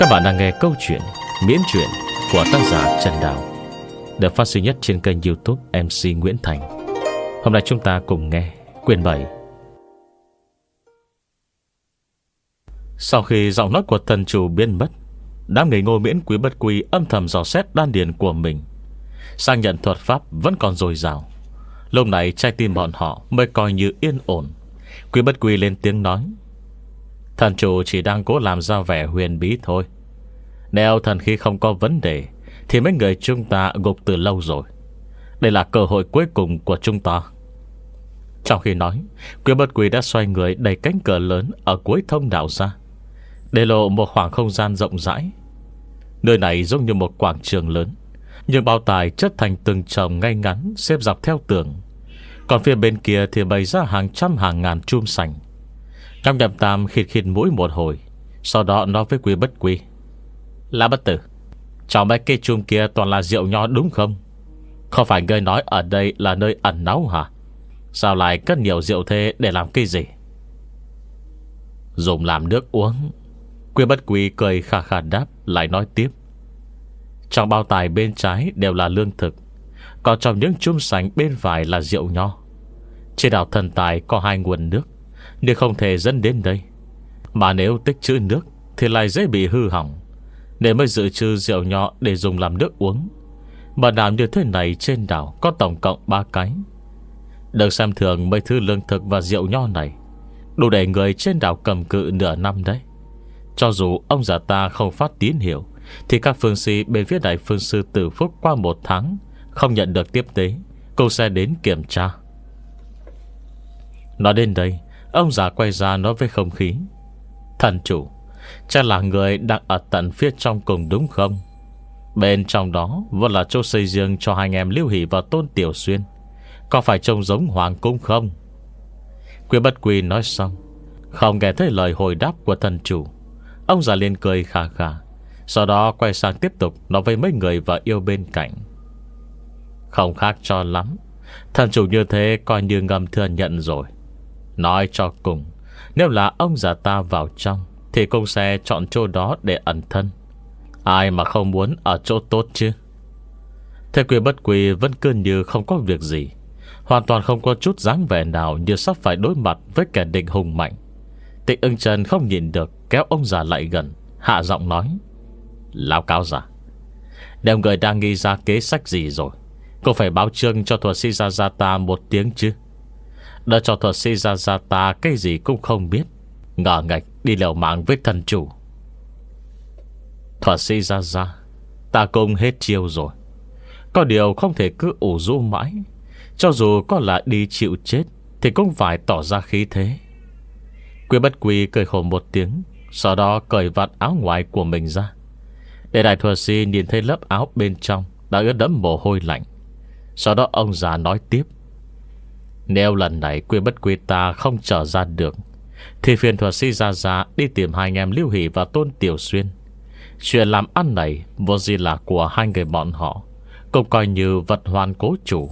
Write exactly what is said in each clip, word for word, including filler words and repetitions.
Các bạn đang nghe câu chuyện Miễn truyện của tác giả Trần Đào, được phát sinh nhất trên kênh YouTube em xê Nguyễn Thành. Hôm nay chúng ta cùng nghe quyển bảy. Sau khi giọng nói của thần chủ biến mất, đám người Ngô Miễn Quý Bất Quy âm thầm dò xét đan điền của mình, xác nhận thuật pháp vẫn còn dồi dào. Lúc này trái tim bọn họ mới coi như yên ổn. Quý Bất Quy lên tiếng nói: thần chủ chỉ đang cố làm ra vẻ huyền bí thôi. Nếu thần khí không có vấn đề thì mấy người chúng ta gục từ lâu rồi. Đây là cơ hội cuối cùng của chúng ta. Trong khi nói, Quý Bất Quy đã xoay người đẩy cánh cửa lớn ở cuối thông đạo ra, để lộ một khoảng không gian rộng rãi. Nơi này giống như một quảng trường lớn, nhưng bao tài chất thành từng chồng ngay ngắn xếp dọc theo tường. Còn phía bên kia thì bày ra hàng trăm hàng ngàn chum sành. Trong Nhậm Tam khịt khịt mũi một hồi, sau đó nói với Quý Bất Quy: Lã Bất Tử, trong mấy cái chum kia toàn là rượu nho đúng không? Không phải ngươi nói ở đây là nơi ẩn náu hả? Sao lại cất nhiều rượu thế để làm cái gì? Dùng làm nước uống. Quý Bất Quy cười khà khà đáp, lại nói tiếp: trong bao tài bên trái đều là lương thực, còn trong những chum sành bên phải là rượu nho. Trên đảo Thần Tài có hai nguồn nước, nhưng không thể dẫn đến đây. Mà nếu tích trữ nước thì lại dễ bị hư hỏng, nên mới dự trữ rượu nho để dùng làm nước uống. Mà làm như thế này trên đảo có tổng cộng ba cái. Đừng xem thường mấy thứ lương thực và rượu nho này, đủ để người trên đảo cầm cự nửa năm đấy. Cho dù ông già ta không phát tín hiệu, thì các phương sĩ bên phía Đại Phương Sư Tử Phúc qua một tháng không nhận được tiếp tế, cô sẽ đến kiểm tra. Nói đến đây, ông già quay ra nói với không khí: thần chủ, chắc là người đang ở tận phía trong cùng đúng không? Bên trong đó vẫn là chỗ xây riêng cho hai anh em Lưu Hỷ và Tôn Tiểu Xuyên. Có phải trông giống hoàng cung không? Quý Bất Quy nói xong, không nghe thấy lời hồi đáp của thần chủ. Ông già liền cười khà khà, sau đó quay sang tiếp tục nói với mấy người vợ yêu bên cạnh: không khác cho lắm. Thần chủ như thế coi như ngầm thừa nhận rồi. Nói cho cùng, nếu là ông già ta vào trong thì cũng sẽ chọn chỗ đó để ẩn thân. Ai mà không muốn ở chỗ tốt chứ? Thế Quý Bất Quy vẫn cứ như không có việc gì, hoàn toàn không có chút dáng vẻ nào như sắp phải đối mặt với kẻ địch hùng mạnh. Tịch Ưng Trần không nhìn được, kéo ông già lại gần, hạ giọng nói: lão cáo già, nếu người đang nghĩ ra kế sách gì rồi, cũng phải báo chương cho thuật sĩ Gia Gia ta một tiếng chứ. Đợi cho thuật sĩ Gia Gia ta cái gì cũng không biết, ngờ ngạch đi liều mạng với thần chủ. Thuật sĩ Gia Gia, ta cũng hết chiêu rồi. Có điều không thể cứ ủ rũ mãi. Cho dù có là đi chịu chết thì cũng phải tỏ ra khí thế. Quý Bất Quy cười khổ một tiếng, sau đó cởi vạt áo ngoài của mình ra, để đại thuật sĩ nhìn thấy lớp áo bên trong đã ướt đẫm mồ hôi lạnh. Sau đó ông già nói tiếp: nếu lần này Quý Bất Quy ta không trở ra được, thì phiền thuật sĩ Gia Gia đi tìm hai anh em Lưu Hỷ và Tôn Tiểu Xuyên. Chuyện làm ăn này vô gì là của hai người bọn họ, cũng coi như vật hoàn cố chủ.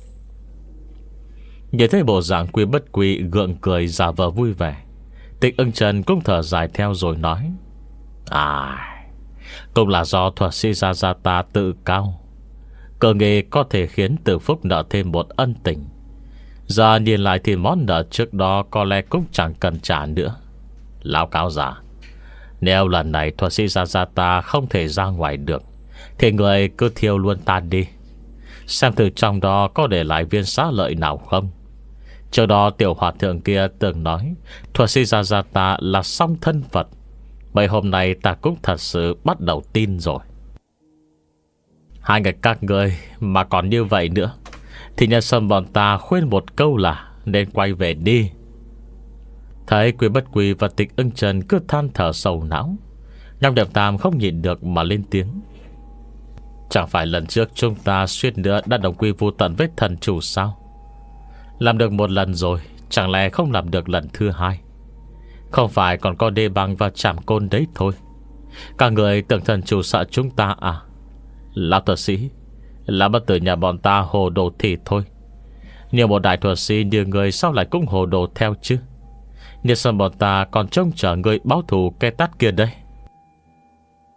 Nhìn thấy bộ dạng Quý Bất Quy gượng cười giả vờ vui vẻ, Tịch Ưng Trần cũng thở dài theo rồi nói: à, cũng là do thuật sĩ Gia Gia ta tự cao, cơ nghề có thể khiến Tử Phúc nợ thêm một ân tình. Giờ nhìn lại thì món nợ trước đó có lẽ cũng chẳng cần trả nữa. Lão cáo già, nếu lần này thuật sĩ Gia Gia ta không thể ra ngoài được, thì người cứ thiêu luôn ta đi, xem thử trong đó có để lại viên xá lợi nào không. Trước đó tiểu hòa thượng kia từng nói thuật sĩ Gia Gia ta là song thân Phật. Mấy hôm nay ta cũng thật sự bắt đầu tin rồi. Hai người các người mà còn như vậy nữa thì nhân sâm bọn ta khuyên một câu là nên quay về đi. Thấy Quý Bất Quy và Tịch Ưng Trần cứ than thở sầu não, Nhâm Nhậm Tam không nhịn được mà lên tiếng: chẳng phải lần trước chúng ta suýt nữa đã đồng quy vu tận với thần chủ sao? Làm được một lần rồi, chẳng lẽ không làm được lần thứ hai? Không phải còn có đê băng và chảm côn đấy thôi. Cả người tưởng thần chủ sợ chúng ta à? Lão thuật sĩ, Lão Bất Tử nhà bọn ta hồ đồ thì thôi, nhiều một đại thuật sĩ như người sao lại cũng hồ đồ theo chứ? Nhân sâm bọn ta còn trông chờ người báo thù cái tát kia đây.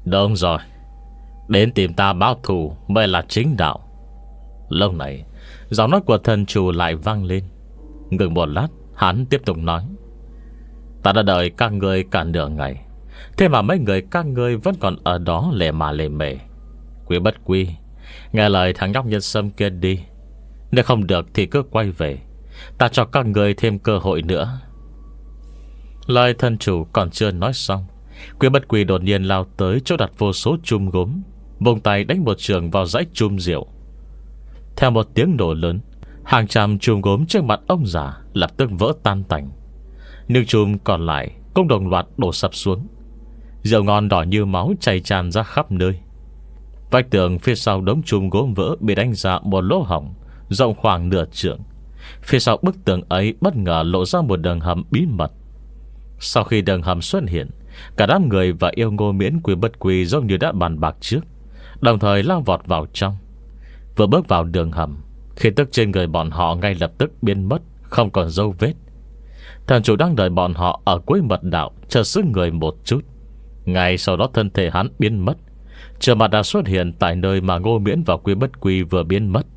Đúng rồi, đến tìm ta báo thù mới là chính đạo. Lâu này giọng nói của thần chủ lại vang lên. Ngừng một lát, hắn tiếp tục nói: Ta đã đợi các ngươi cả nửa ngày, thế mà mấy người các ngươi vẫn còn ở đó lề mà lề mề. Quý bất quy, nghe lời thằng nhóc nhân sâm kia đi. Nếu không được thì cứ quay về, ta cho các ngươi thêm cơ hội nữa. Lời thần chủ còn chưa nói xong, Quý bất quy đột nhiên lao tới chỗ đặt vô số chum gốm, vùng tay đánh một trường vào dãy chum rượu. Theo một tiếng nổ lớn, hàng trăm chum gốm trước mặt ông già lập tức vỡ tan tành. Nhưng chum còn lại cũng đồng loạt đổ sập xuống. Rượu ngon đỏ như máu chảy tràn ra khắp nơi. Vách tường phía sau đống chum gốm vỡ bị đánh ra một lỗ hổng rộng khoảng nửa trượng. Phía sau bức tường ấy bất ngờ lộ ra một đường hầm bí mật. Sau khi đường hầm xuất hiện, cả đám người và yêu Ngô Miễn Quý bất quy giống như đã bàn bạc trước, đồng thời lao vọt vào trong. Vừa bước vào đường hầm, khí tức trên người bọn họ ngay lập tức biến mất, không còn dấu vết. Thần chủ đang đợi bọn họ ở cuối mật đạo chờ sững người một chút. Ngay sau đó thân thể hắn biến mất, chờ mặt đã xuất hiện tại nơi mà Ngô Miễn và Quý bất quy vừa biến mất.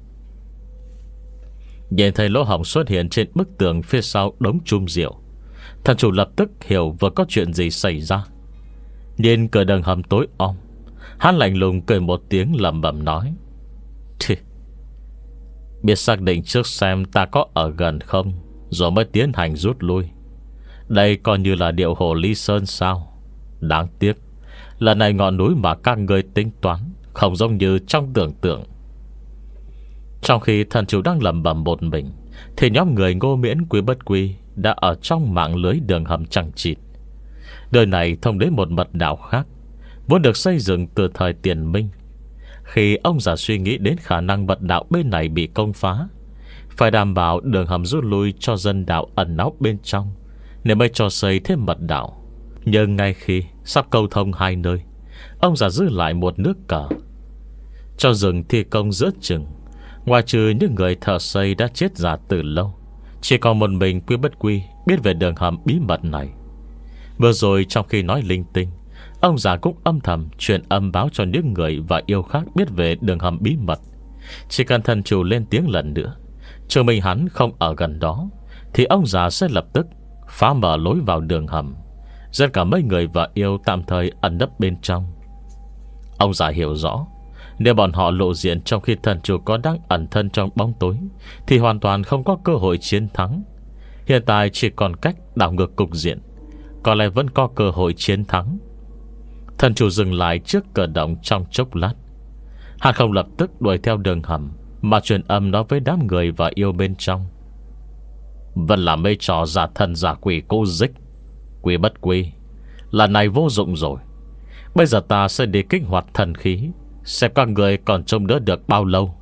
Nhìn thấy lỗ hổng xuất hiện trên bức tường phía sau đống chum rượu, thần chủ lập tức hiểu vừa có chuyện gì xảy ra. Nhìn cửa đường hầm tối om, hắn lạnh lùng cười một tiếng lẩm bẩm nói: Thì, biết xác định trước xem ta có ở gần không, rồi mới tiến hành rút lui. Đây coi như là điệu hồ ly sơn sao? Đáng tiếc, lần này ngọn núi mà các ngươi tính toán không giống như trong tưởng tượng. Trong khi thần chủ đang lẩm bẩm một mình, thì nhóm người Ngô Miễn Quý bất quy đã ở trong mạng lưới đường hầm chằng chịt. Đời này thông đến một mật đạo khác, vốn được xây dựng từ thời Tiền Minh. Khi ông già suy nghĩ đến khả năng mật đạo bên này bị công phá, phải đảm bảo đường hầm rút lui cho dân đạo ẩn náu bên trong, nên mới cho xây thêm mật đạo. Nhưng ngay khi sắp câu thông hai nơi, ông già giữ lại một nước cờ, cho dừng thi công giữa chừng. Ngoài trừ những người thợ xây đã chết già từ lâu, chỉ còn một mình Quý bất quy biết về đường hầm bí mật này. Vừa rồi trong khi nói linh tinh, ông già cũng âm thầm truyền âm báo cho những người và yêu khác biết về đường hầm bí mật. Chỉ cần thần chủ lên tiếng lần nữa, trừ mình hắn không ở gần đó, thì ông già sẽ lập tức phá mở lối vào đường hầm, dẫn cả mấy người và yêu tạm thời ẩn nấp bên trong. Ông già hiểu rõ, nếu bọn họ lộ diện trong khi thần chủ có đang ẩn thân trong bóng tối, thì hoàn toàn không có cơ hội chiến thắng. Hiện tại chỉ còn cách đảo ngược cục diện, có lẽ vẫn có cơ hội chiến thắng. Thần chủ dừng lại trước cửa động trong chốc lát. Hắn không lập tức đuổi theo đường hầm, mà truyền âm nói với đám người và yêu bên trong: Vẫn là mấy trò giả thần giả quỷ cô dích. Quý bất quy, lần này vô dụng rồi. Bây giờ ta sẽ đi kích hoạt thần khí, xem các người còn trông đỡ được bao lâu.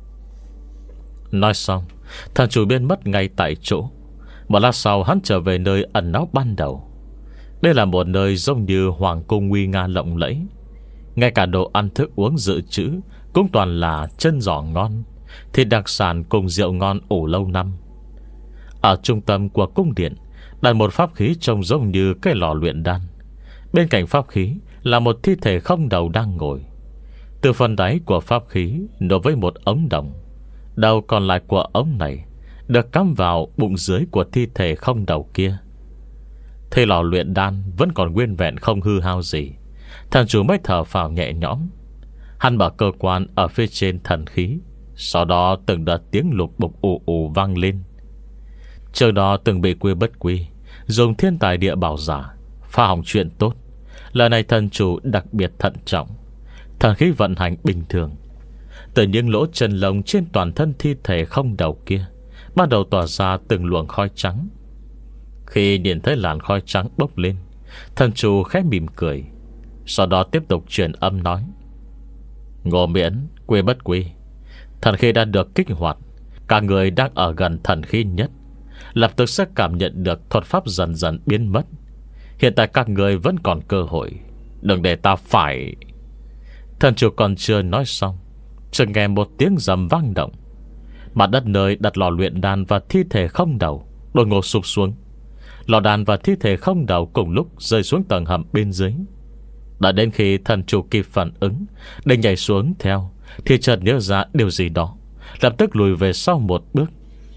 Nói xong, thần chủ biến mất ngay tại chỗ. Một lát sau hắn trở về nơi ẩn náu ban đầu. Đây là một nơi giống như hoàng cung nguy nga lộng lẫy. Ngay cả đồ ăn thức uống dự trữ cũng toàn là chân giò ngon, thịt đặc sản cùng rượu ngon ủ lâu năm. Ở trung tâm của cung điện đặt một pháp khí trông giống như cái lò luyện đan. Bên cạnh pháp khí là một thi thể không đầu đang ngồi. Từ phần đáy của pháp khí nối với một ống đồng. Đầu còn lại của ống này được cắm vào bụng dưới của thi thể không đầu kia. Thế lò luyện đan vẫn còn nguyên vẹn không hư hao gì, thần chủ mới thở phào nhẹ nhõm. Hắn mở cơ quan ở phía trên thần khí, sau đó từng đợt tiếng lục bục ù ù vang lên. Trước đó từng bị Quý bất quy dùng thiên tài địa bảo giả phá hỏng chuyện tốt. Lần này thần chủ đặc biệt thận trọng. Thần khí vận hành bình thường. Từ những lỗ chân lông trên toàn thân thi thể không đầu kia bắt đầu tỏa ra từng luồng khói trắng. Khi nhìn thấy làn khói trắng bốc lên, thần chủ khẽ mỉm cười, sau đó tiếp tục truyền âm nói: Ngô Miễn, Quý bất quy, thần khí đã được kích hoạt. Cả người đang ở gần thần khí nhất lập tức sẽ cảm nhận được thuật pháp dần dần biến mất. Hiện tại các người vẫn còn cơ hội, đừng để ta phải. Thần chủ còn chưa nói xong, chợt nghe một tiếng rầm vang động. Mặt đất nơi đặt lò luyện đan và thi thể không đầu đột ngột sụp xuống. Lò đan và thi thể không đầu cùng lúc rơi xuống tầng hầm bên dưới. Đã đến khi thần chủ kịp phản ứng định nhảy xuống theo, thì chợt nhớ ra điều gì đó, lập tức lùi về sau một bước.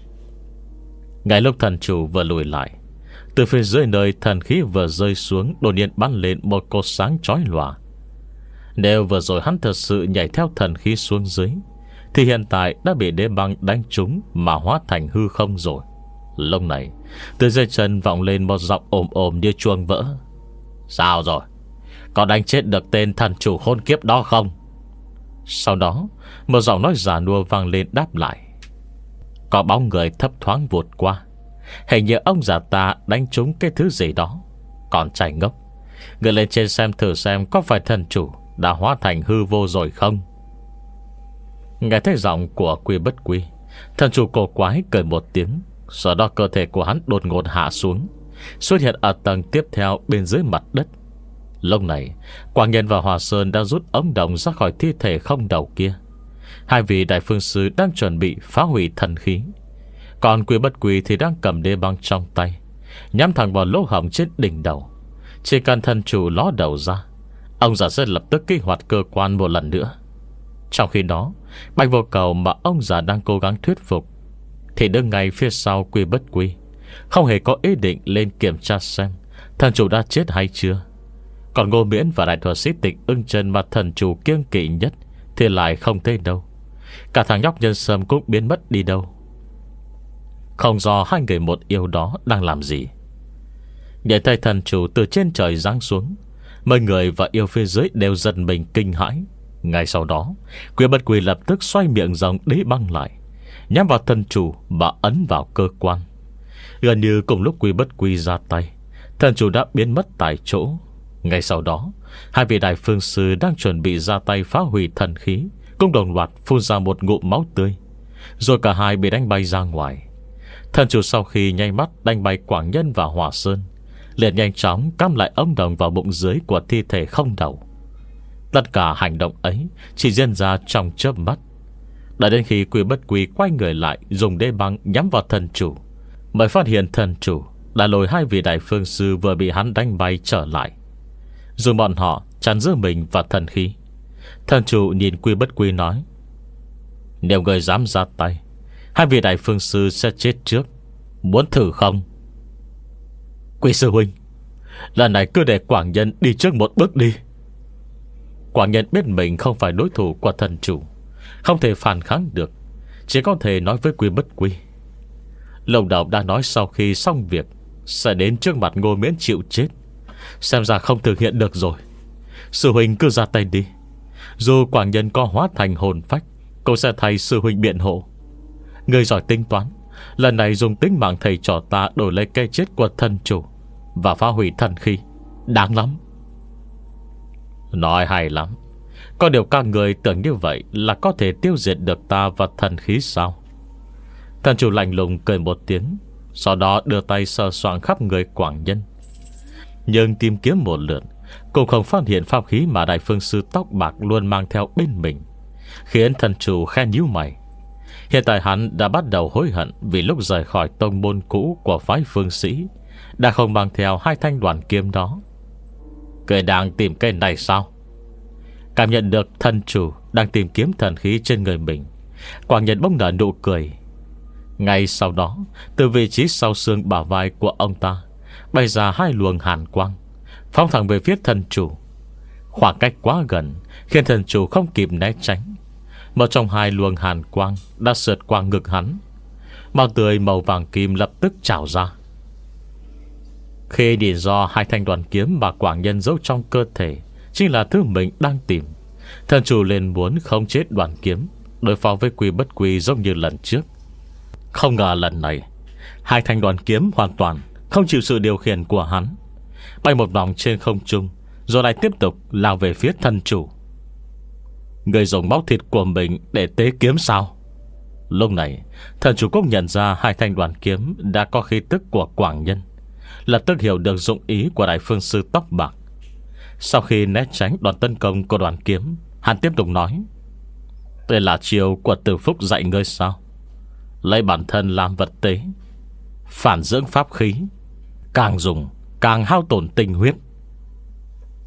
Ngay lúc thần chủ vừa lùi lại, từ phía dưới nơi thần khí vừa rơi xuống đột nhiên bắn lên một cột sáng chói lòa. Nếu vừa rồi hắn thật sự nhảy theo thần khí xuống dưới, thì hiện tại đã bị đế băng đánh trúng mà hóa thành hư không rồi. Lúc này từ dưới chân vọng lên một giọng ồm ồm như chuông vỡ. Sao rồi? Có đánh chết được tên thần chủ khốn kiếp đó không? Sau đó một giọng nói già nua vang lên đáp lại. Có bóng người thấp thoáng vụt qua. Hình như ông già ta đánh trúng cái thứ gì đó. Còn trai ngốc, người lên trên xem thử xem có phải thần chủ đã hóa thành hư vô rồi không. Nghe thấy giọng của Quy Bất Quy, thần chủ cổ quái cười một tiếng. Sau đó cơ thể của hắn đột ngột hạ xuống, xuất hiện ở tầng tiếp theo bên dưới mặt đất. Lúc này Quảng Nhân và Hòa Sơn đã rút ống đồng ra khỏi thi thể không đầu kia. Hai vị đại phương sư đang chuẩn bị phá hủy thần khí, còn Quy Bất Quy thì đang cầm đế băng trong tay, nhắm thẳng vào lỗ hổng trên đỉnh đầu. Chỉ cần thần chủ ló đầu ra, ông già sẽ lập tức kích hoạt cơ quan một lần nữa. Trong khi đó, Bạch Vô Cầu mà ông già đang cố gắng thuyết phục thì đứng ngay phía sau Quy Bất Quy, không hề có ý định lên kiểm tra xem thần chủ đã chết hay chưa. Còn Ngô Miễn và đại thuật sĩ Tịch Ưng Chân mà thần chủ kiêng kỵ nhất thì lại không thấy đâu. Cả thằng nhóc Nhân Sâm cũng biến mất đi đâu. Không rõ hai người một yêu đó đang làm gì. Để thấy thần chủ từ trên trời giáng xuống, mấy người và yêu phía dưới đều giật mình kinh hãi. Ngay sau đó, Quy Bất Quy lập tức xoay miệng rồng đế băng lại, nhắm vào thần chủ và ấn vào cơ quan. Gần như cùng lúc Quy Bất Quy ra tay, thần chủ đã biến mất tại chỗ. Ngay sau đó, hai vị đại phương sư đang chuẩn bị ra tay phá hủy thần khí cũng đồng loạt phun ra một ngụm máu tươi, rồi cả hai bị đánh bay ra ngoài. Thần chủ sau khi nháy mắt đánh bay Quảng Nhân và Hòa Sơn, liền nhanh chóng cắm lại ống đồng vào bụng dưới của thi thể không đầu. Tất cả hành động ấy chỉ diễn ra trong chớp mắt. Đã đến khi Quy Bất Quy quay người lại dùng đế băng nhắm vào thần chủ, mới phát hiện thần chủ đã lôi hai vị đại phương sư vừa bị hắn đánh bay trở lại, dùng bọn họ chắn giữa mình và thần khí. Thần chủ nhìn Quy Bất Quy nói: Nếu người dám ra tay, hai vị đại phương sư sẽ chết trước. Muốn thử không? Quy sư huynh, lần này cứ để Quảng Nhân đi trước một bước đi. Quảng Nhân biết mình không phải đối thủ của thần chủ, không thể phản kháng được, chỉ có thể nói với Quy Bất Quy. Lồng đầu đã nói sau khi xong việc sẽ đến trước mặt Ngô Miễn chịu chết, xem ra không thực hiện được rồi. Sư huynh cứ ra tay đi. Dù Quảng Nhân có hóa thành hồn phách, cũng sẽ thay sư huynh biện hộ. Người giỏi tính toán, lần này dùng tính mạng thầy trò ta đổi lấy cái chết của thần chủ và phá hủy thần khí, đáng lắm. Nói hay lắm. Có điều các người tưởng như vậy là có thể tiêu diệt được ta và thần khí sao? Thần chủ lạnh lùng cười một tiếng, sau đó đưa tay sờ soạng khắp người Quảng Nhân. Nhưng tìm kiếm một lượt cũng không phát hiện pháp khí mà đại phương sư tóc bạc luôn mang theo bên mình, khiến thần chủ khen nhíu mày. Hiện tại hắn đã bắt đầu hối hận vì lúc rời khỏi tông môn cũ của phái phương sĩ đã không mang theo hai thanh đoàn kiếm đó. Người đang tìm cái này sao? Cảm nhận được thần chủ đang tìm kiếm thần khí trên người mình, Quảng Nhân bỗng nở nụ cười. Ngay sau đó, từ vị trí sau xương bả vai của ông ta bay ra hai luồng hàn quang, phóng thẳng về phía thần chủ. Khoảng cách quá gần khiến thần chủ không kịp né tránh. Một trong hai luồng hàn quang đã sượt qua ngực hắn. Máu tươi màu vàng kim lập tức trào ra. Khi nhìn do hai thanh đoàn kiếm mà Quảng Nhân giấu trong cơ thể chính là thứ mình đang tìm, thần chủ liền muốn không chết đoàn kiếm, đối phó với Quy Bất Quy giống như lần trước. Không ngờ lần này hai thanh đoàn kiếm hoàn toàn không chịu sự điều khiển của hắn, bay một vòng trên không trung, rồi lại tiếp tục lao về phía thần chủ. Người dùng máu thịt của mình để tế kiếm sao? Lúc này thần chủ cũng nhận ra hai thanh đoàn kiếm đã có khí tức của Quảng Nhân, lập tức hiểu được dụng ý của đại phương sư tóc bạc. Sau khi né tránh đòn tấn công của đoàn kiếm, hắn tiếp tục nói: Đây là chiều của Từ Phúc dạy ngươi sao? Lấy bản thân làm vật tế, phản dưỡng pháp khí, càng dùng càng hao tổn tinh huyết.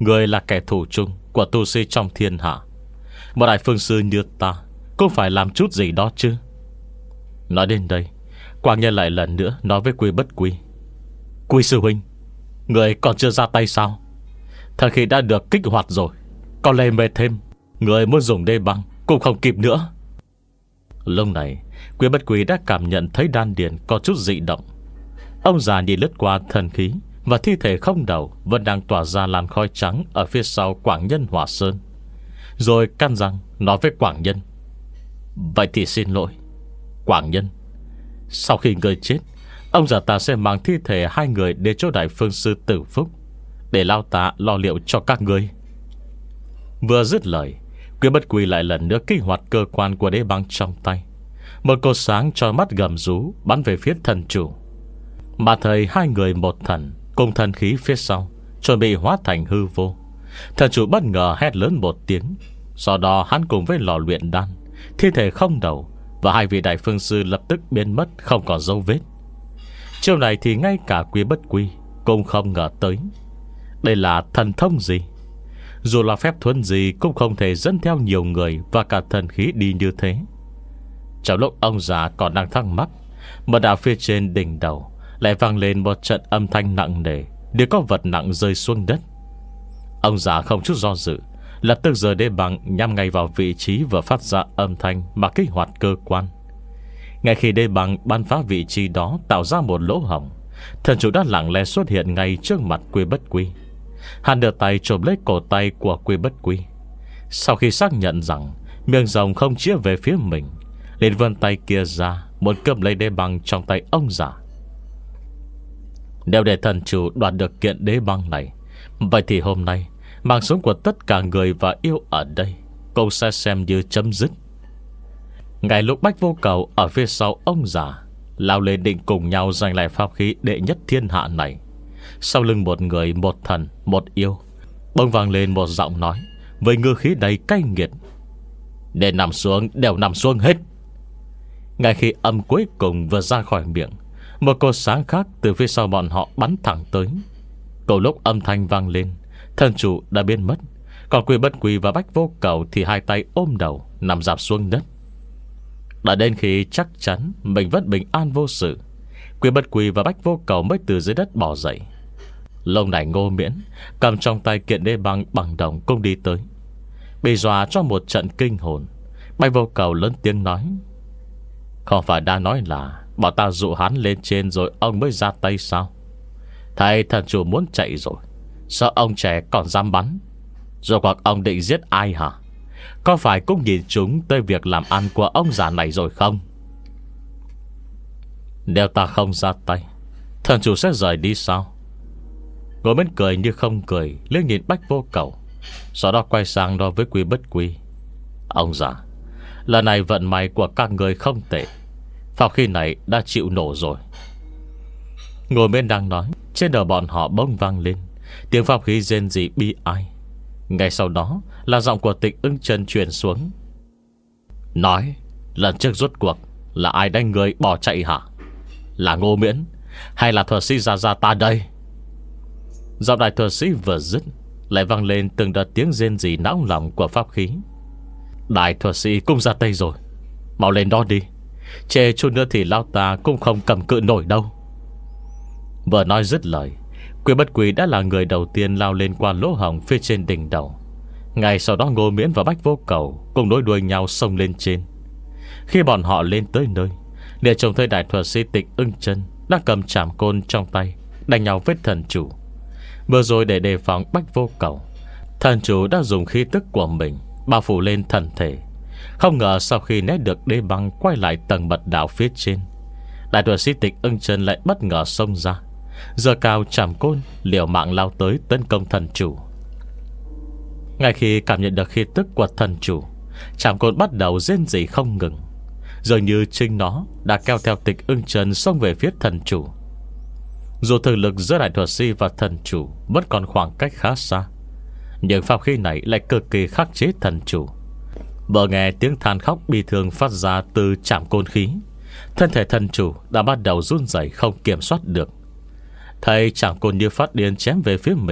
Người là kẻ thù chung của tu sĩ trong thiên hạ. Một đại phương sư như ta cũng phải làm chút gì đó chứ. Nói đến đây, Quảng Nhân lại lần nữa nói với Quy Bất Quy: Quy sư huynh, người còn chưa ra tay sao? Thời khi đã được kích hoạt rồi, còn lề mề thêm, người muốn dùng đê băng cũng không kịp nữa. Lúc này Quy Bất Quy đã cảm nhận thấy đan điền có chút dị động. Ông già nhìn lướt qua thần khí và thi thể không đầu vẫn đang tỏa ra làn khói trắng ở phía sau Quảng Nhân Hỏa Sơn, rồi căn răng nói với Quảng Nhân: Vậy thì xin lỗi Quảng Nhân, sau khi người chết, ông già ta sẽ mang thi thể hai người đến chỗ đại phương sư Tử Phúc, để lao ta lo liệu cho các ngươi. Vừa dứt lời, Quy Bất Quy lại lần nữa kích hoạt cơ quan của đế băng trong tay. Một cột sáng cho mắt gầm rú bắn về phía thần chủ. Mà thời hai người một thần cùng thần khí phía sau chuẩn bị hóa thành hư vô. Thần chủ bất ngờ hét lớn một tiếng. Sau đó hắn cùng với lò luyện đan, thi thể không đầu và hai vị đại phương sư lập tức biến mất không còn dấu vết. Chiều này thì ngay cả Quy Bất Quy cũng không ngờ tới. Đây là thần thông gì? Dù là phép thuần gì cũng không thể dẫn theo nhiều người và cả thần khí đi như thế. Trong lúc ông già còn đang thắc mắc, mà đạo phía trên đỉnh đầu lại vang lên một trận âm thanh nặng nề, như có vật nặng rơi xuống đất. Ông già không chút do dự, lập tức giơ đế băng nhắm ngay vào vị trí vừa phát ra âm thanh mà kích hoạt cơ quan. Ngay khi đế băng bắn phá vị trí đó, tạo ra một lỗ hổng, thần chủ đã lặng lẽ xuất hiện ngay trước mặt Quy Bất Quy. Hắn đưa tay chộp lấy cổ tay của Quy Bất Quy. Sau khi xác nhận rằng miệng rồng không chĩa về phía mình, liền vươn tay kia ra, muốn cướp lấy đế băng trong tay ông già. Nếu để thần chủ đoạt được kiện đế băng này, vậy thì hôm nay mạng sống của tất cả người và yêu ở đây cũng sẽ xem như chấm dứt. Ngay lúc Bách Vô Cầu ở phía sau ông già lao lên định cùng nhau giành lại pháp khí đệ nhất thiên hạ này, sau lưng một người, một thần, một yêu, bỗng vang lên một giọng nói với ngư khí đầy cay nghiệt: Để nằm xuống, đều nằm xuống hết. Ngay khi âm cuối cùng vừa ra khỏi miệng, một cột sáng khác từ phía sau bọn họ bắn thẳng tới. Cùng lúc âm thanh vang lên, thần chủ đã biến mất. Còn Quy Bất Quy và Bách Vô Cầu thì hai tay ôm đầu nằm rạp xuống đất. Đã đến khi chắc chắn mình vẫn bình an vô sự, Quy Bất Quy và Bách Vô Cầu mới từ dưới đất bò dậy. Lâu này Ngô Miễn cầm trong tay kiện đế băng bằng đồng cũng đi tới. Bị dọa cho một trận kinh hồn, Bách Vô Cầu lớn tiếng nói: Không phải đã nói là bảo ta dụ hắn lên trên rồi ông mới ra tay sao? Thầy thần chủ muốn chạy rồi, sao ông trẻ còn dám bắn? Rồi hoặc ông định giết ai hả? Có phải cũng nhìn chúng tới việc làm ăn của ông già này rồi không? Nếu ta không ra tay, thần chủ sẽ rời đi sao? Ngồi bên cười như không cười, liếc nhìn Bách Vô Cầu, sau đó quay sang nói với Quy Bất Quy: Ông già, lần này vận may của các người không tệ. Pháp khí này đã chịu nổ rồi. Ngồi bên đang nói, trên đầu bọn họ bỗng vang lên tiếng pháp khí rên rỉ bi ai. Ngay sau đó là giọng của Tịch Ưng Chân truyền xuống: Nói, lần trước rốt cuộc là ai đánh người bỏ chạy hả? Là Ngô Miễn hay là thuật sĩ Gia Gia ta đây? Giọng đại thuật sĩ vừa dứt, lại vang lên từng đợt tiếng rên rỉ não lòng của pháp khí. Đại thuật sĩ cũng ra tay rồi, mau lên đó đi, chê chút nữa thì lao ta cũng không cầm cự nổi đâu. Vừa nói dứt lời, Quy Bất Quy đã là người đầu tiên lao lên qua lỗ hổng phía trên đỉnh đầu. Ngay sau đó Ngô Miễn và Bách Vô Cầu cùng nối đuôi nhau xông lên trên. Khi bọn họ lên tới nơi, để trông thấy đại thuật sĩ Tịch Ưng Chân đang cầm trảm côn trong tay đánh nhau với thần chủ. Vừa rồi để đề phòng Bách Vô Cầu, thần chủ đã dùng khí tức của mình bao phủ lên thần thể. Không ngờ sau khi né được đế băng quay lại tầng mật đạo phía trên, đại thuật sĩ Tịch Ưng Chân lại bất ngờ xông ra, giơ cao trảm côn liều mạng lao tới tấn công thần chủ. Ngay khi cảm nhận được khí tức của thần chủ, trảm côn bắt đầu rên rỉ không ngừng, dường như chính nó đã kéo theo Tịch Ưng Chân xông về phía thần chủ. Dù thực lực giữa đại thuật sĩ và thần chủ vẫn còn khoảng cách khá xa, nhưng pháp khí này lại cực kỳ khắc chế thần chủ. Vừa nghe tiếng than khóc bi thương phát ra từ trảm côn khí, thân thể thần chủ đã bắt đầu run rẩy không kiểm soát được. Thấy trảm côn như phát điên chém về phía mình,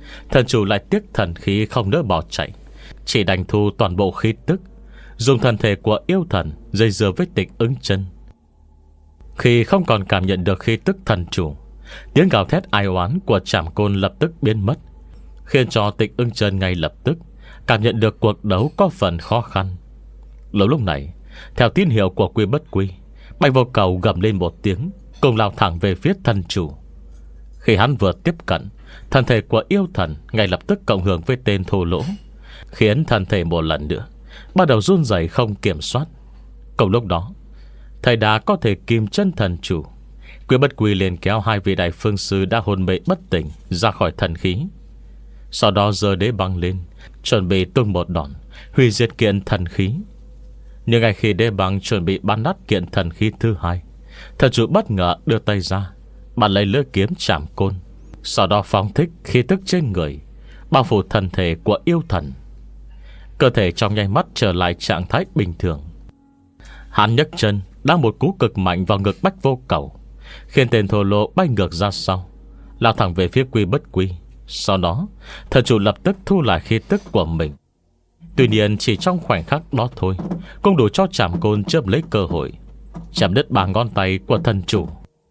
Thần chủ lại tiếc thần khí không nỡ bỏ chạy, chỉ đành thu toàn bộ khí tức, dùng thân thể của yêu thần dây dưa với Tịch Ưng Chân. Khi không còn cảm nhận được khí tức thần chủ, tiếng gào thét ai oán của Trảm Côn lập tức biến mất, khiến cho Tịch Ưng Chân ngay lập tức cảm nhận được cuộc đấu có phần khó khăn. Lúc lúc này, theo tín hiệu của Quy Bất Quy, Bạch Vô Cầu gầm lên một tiếng, cùng lao thẳng về phía thần chủ. Khi hắn vừa tiếp cận, thân thể của yêu thần ngay lập tức cộng hưởng với tên thô lỗ, khiến thân thể một lần nữa bắt đầu run rẩy không kiểm soát. Cùng lúc đó, thầy đã có thể kìm chân thần chủ. Quy Bất Quy liền kéo hai vị đại phương sư đã hôn mê bất tỉnh ra khỏi thần khí, sau đó giơ đế băng lên, chuẩn bị tung một đòn hủy diệt kiện thần khí. Nhưng ngay khi đế băng chuẩn bị bắn nát kiện thần khí thứ hai, thần chủ bất ngờ đưa tay ra, bắt lấy lưỡi kiếm Trảm Côn, sau đó phóng thích khí tức trên người, bao phủ thân thể của yêu thần. Cơ thể trong nháy mắt trở lại trạng thái bình thường. Hắn nhấc chân đá một cú cực mạnh vào ngực Bách Vô Cầu, khiến tên thô lỗ bay ngược ra sau, lao thẳng về phía Quy Bất Quy. Sau đó thần chủ lập tức thu lại khí tức của mình. Tuy nhiên chỉ trong khoảnh khắc đó thôi, cũng đủ cho Trảm Côn chớp lấy cơ hội chạm đứt ba ngón tay của thần chủ.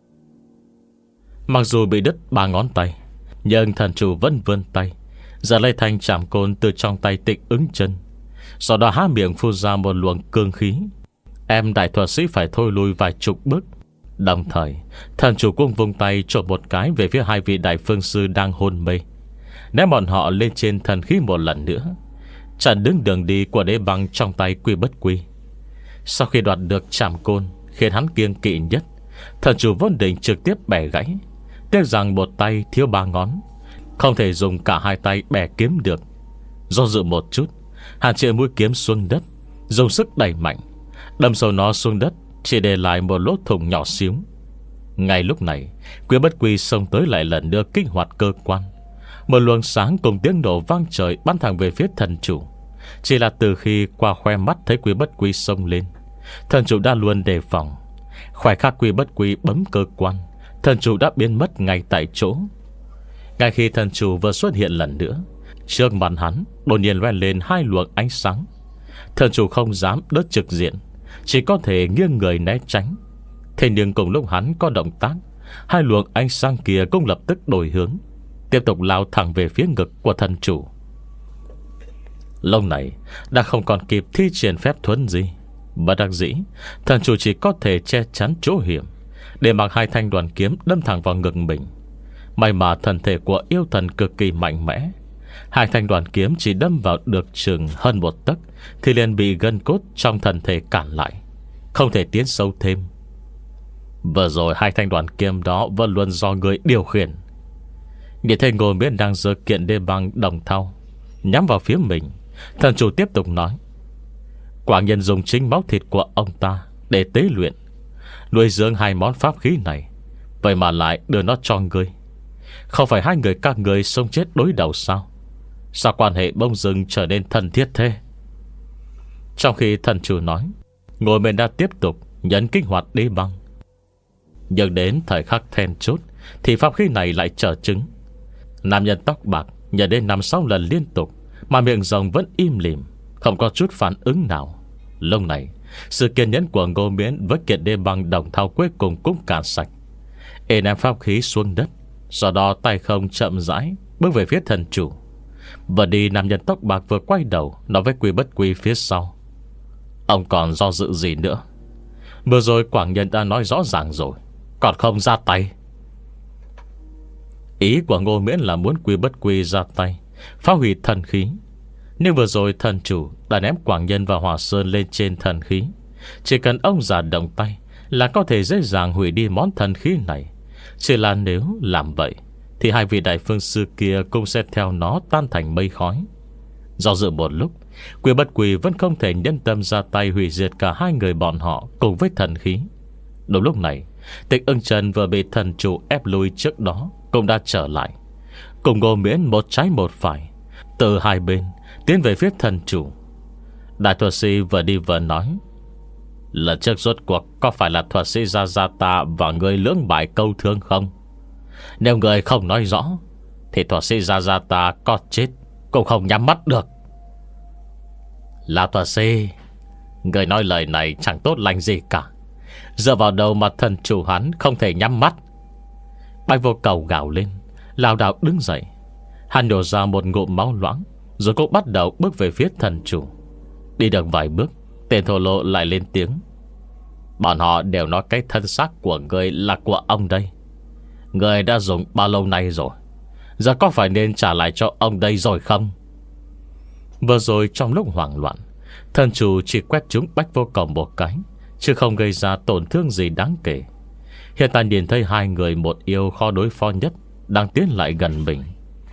Mặc dù bị đứt ba ngón tay, nhưng thần chủ vẫn vươn tay giật lấy thanh Trảm Côn từ trong tay Tịch Ưng Chân, sau đó há miệng phun ra một luồng cương khí, em đại thuật sĩ phải thôi lui vài chục bước. Đồng thời thần chủ cũng vung tay trộm một cái về phía hai vị đại phương sư đang hôn mê, ném bọn họ lên trên thần khí một lần nữa, chặn đứng đường đi của đế băng trong tay Quy Bất Quy. Sau khi đoạt được Trảm Côn khiến hắn kiêng kỵ nhất, thần chủ vốn định trực tiếp bẻ gãy, tiếc rằng một tay thiếu ba ngón, không thể dùng cả hai tay bẻ kiếm được. Do dự một chút, hắn chĩa mũi kiếm xuống đất, dùng sức đẩy mạnh, đâm sâu nó xuống đất, chỉ để lại một lỗ thủng nhỏ xíu. Ngay lúc này, Quy Bất Quy xông tới lại lần nữa kích hoạt cơ quan. Một luồng sáng cùng tiếng nổ vang trời bắn thẳng về phía thần chủ. Chỉ là từ khi qua khoe mắt thấy Quy Bất Quy xông lên, thần chủ đã luôn đề phòng. Khoảnh khắc Quy Bất Quy bấm cơ quan, thần chủ đã biến mất ngay tại chỗ. Ngay khi thần chủ vừa xuất hiện lần nữa, trước mặt hắn đột nhiên loe lên hai luồng ánh sáng. Thần chủ không dám đỡ trực diện, chỉ có thể nghiêng người né tránh. Thế nhưng cùng lúc hắn có động tác, hai luồng ánh sáng kia cũng lập tức đổi hướng, tiếp tục lao thẳng về phía ngực của thần chủ. Lúc này đã không còn kịp thi triển phép thuấn gì, bất đắc dĩ thần chủ chỉ có thể che chắn chỗ hiểm, để mặc hai thanh đoàn kiếm đâm thẳng vào ngực mình. May mà thân thể của yêu thần cực kỳ mạnh mẽ, hai thanh đoàn kiếm chỉ đâm vào được chừng hơn một tấc thì liền bị gân cốt trong thân thể cản lại, không thể tiến sâu thêm. Vừa rồi hai thanh đoàn kiếm đó vẫn luôn do người điều khiển. Nhìn thấy Ngô Miễn đang giơ kiện đê băng đồng thau nhắm vào phía mình, thần chủ tiếp tục nói: Quảng Nhân dùng chính máu thịt của ông ta để tế luyện, nuôi dưỡng hai món pháp khí này, vậy mà lại đưa nó cho ngươi. Không phải hai người các người sống chết đối đầu sao? Sao quan hệ bỗng dưng trở nên thân thiết thế? Trong khi thần chủ nói, Ngô Miễn đã tiếp tục nhấn kích hoạt đế băng. Nhưng đến thời khắc then chốt thì pháp khí này lại trở chứng. Nam nhân tóc bạc nhấn đến năm sáu lần liên tục, mà miệng rồng vẫn im lìm, không có chút phản ứng nào. Lúc này sự kiên nhẫn của Ngô Miễn với kiện đê băng đồng thau cuối cùng cũng cạn sạch. Ê ném pháp khí xuống đất, sau đó tay không chậm rãi bước về phía thần chủ. Vừa đi, nam nhân tóc bạc vừa quay đầu nói với Quy Bất Quy phía sau: Ông còn do dự gì nữa? Vừa rồi Quảng Nhân đã nói rõ ràng rồi, còn không ra tay. Ý của Ngô Miễn là muốn Quy Bất Quy ra tay phá hủy thần khí. Nhưng vừa rồi thần chủ đã ném Quảng Nhân và Hòa Sơn lên trên thần khí, chỉ cần ông già động tay là có thể dễ dàng hủy đi món thần khí này. Chỉ là nếu làm vậy thì hai vị đại phương sư kia cũng sẽ theo nó tan thành mây khói. Do dự một lúc, Quy Bất Quy vẫn không thể nhân tâm ra tay hủy diệt cả hai người bọn họ cùng với thần khí. Đúng lúc này, Tịch Ưng Chân vừa bị thần chủ ép lui trước đó cũng đã trở lại, cùng Ngô Miễn một trái một phải, từ hai bên tiến về phía thần chủ. Đại thuật sĩ vừa đi vừa nói: Lần trước rốt cuộc có phải là thuật sĩ Gia Gia ta và người lưỡng bại câu thương không? Nếu người không nói rõ thì thuật sĩ Gia Gia ta có chết cũng không nhắm mắt được. Lão thuật sĩ, người nói lời này chẳng tốt lành gì cả. Dựa vào đầu mà thần chủ hắn không thể nhắm mắt. Bạch Vô Cầu gào lên, lao đảo đứng dậy. Hắn nhổ ra một ngụm máu loãng, rồi cũng bắt đầu bước về phía thần chủ. Đi được vài bước, tên thổ lộ lại lên tiếng: bọn họ đều nói cái thân xác của người là của ông đây. Người đã dùng bao lâu nay rồi, giờ có phải nên trả lại cho ông đây rồi không? Vừa rồi trong lúc hoảng loạn, thần chủ chỉ quét trúng Bạch Vô Cầu một cái, chứ không gây ra tổn thương gì đáng kể. Hiện tại nhìn thấy hai người một yêu khó đối phó nhất đang tiến lại gần mình,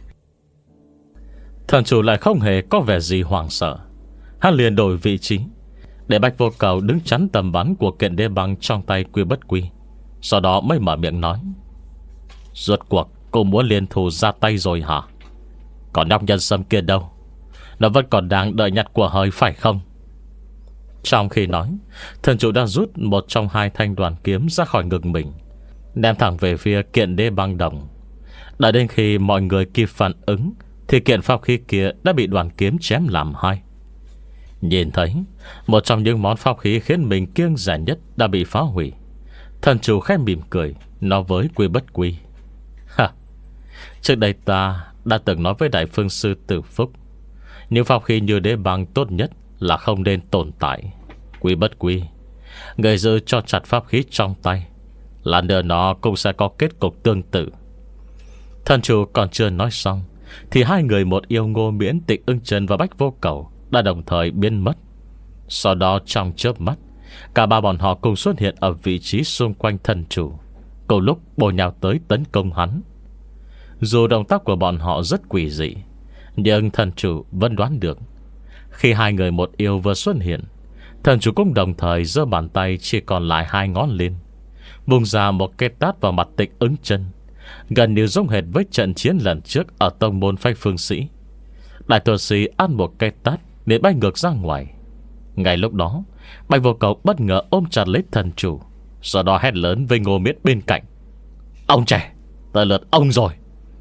thần chủ lại không hề có vẻ gì hoảng sợ. Hắn liền đổi vị trí để Bạch Vô Cầu đứng chắn tầm bắn của kiện đế băng trong tay Quy Bất Quy. Sau đó mới mở miệng nói: rốt cuộc cô muốn liên thủ ra tay rồi hả? Còn nhóc nhân sâm kia đâu? Nó vẫn còn đang đợi nhặt của hơi phải không? Trong khi nói, thần chủ đã rút một trong hai thanh đoàn kiếm ra khỏi ngực mình, đem thẳng về phía kiện đế băng đồng. Đợi đến khi mọi người kịp phản ứng thì kiện pháp khí kia đã bị đoàn kiếm chém làm hai. Nhìn thấy một trong những món pháp khí khiến mình kiêng rẻ nhất đã bị phá hủy, thần chủ khẽ mỉm cười, nói với Quy Bất Quy: ha, trước đây ta đã từng nói với Đại Phương Sư Tử Phúc, những pháp khí như đế băng tốt nhất là không nên tồn tại. Quy Bất Quy, người giữ cho chặt pháp khí trong tay, là nữa nó cũng sẽ có kết cục tương tự. Thần chủ còn chưa nói xong thì hai người một yêu Ngô Miễn, Tịch Ưng Trần và Bạch Vô Cầu đã đồng thời biến mất. Sau đó trong chớp mắt, cả ba bọn họ cùng xuất hiện ở vị trí xung quanh thần chủ, cùng lúc bổ nhào tới tấn công hắn. Dù động tác của bọn họ rất quỷ dị, nhưng thần chủ vẫn đoán được. Khi hai người một yêu vừa xuất hiện, thần chủ cũng đồng thời giơ bàn tay chỉ còn lại hai ngón lên, vùng ra một cái tát vào mặt Tịch Ưng Chân, gần như giống hệt với trận chiến lần trước ở tông môn Phách Phương Sĩ. Đại thuật sĩ ăn một cái tát để bay ngược ra ngoài. Ngay lúc đó, Bạch Vô Cầu bất ngờ ôm chặt lấy thần chủ, sau đó hét lớn với Ngô Miễn bên cạnh: ông trẻ, tới lượt ông rồi.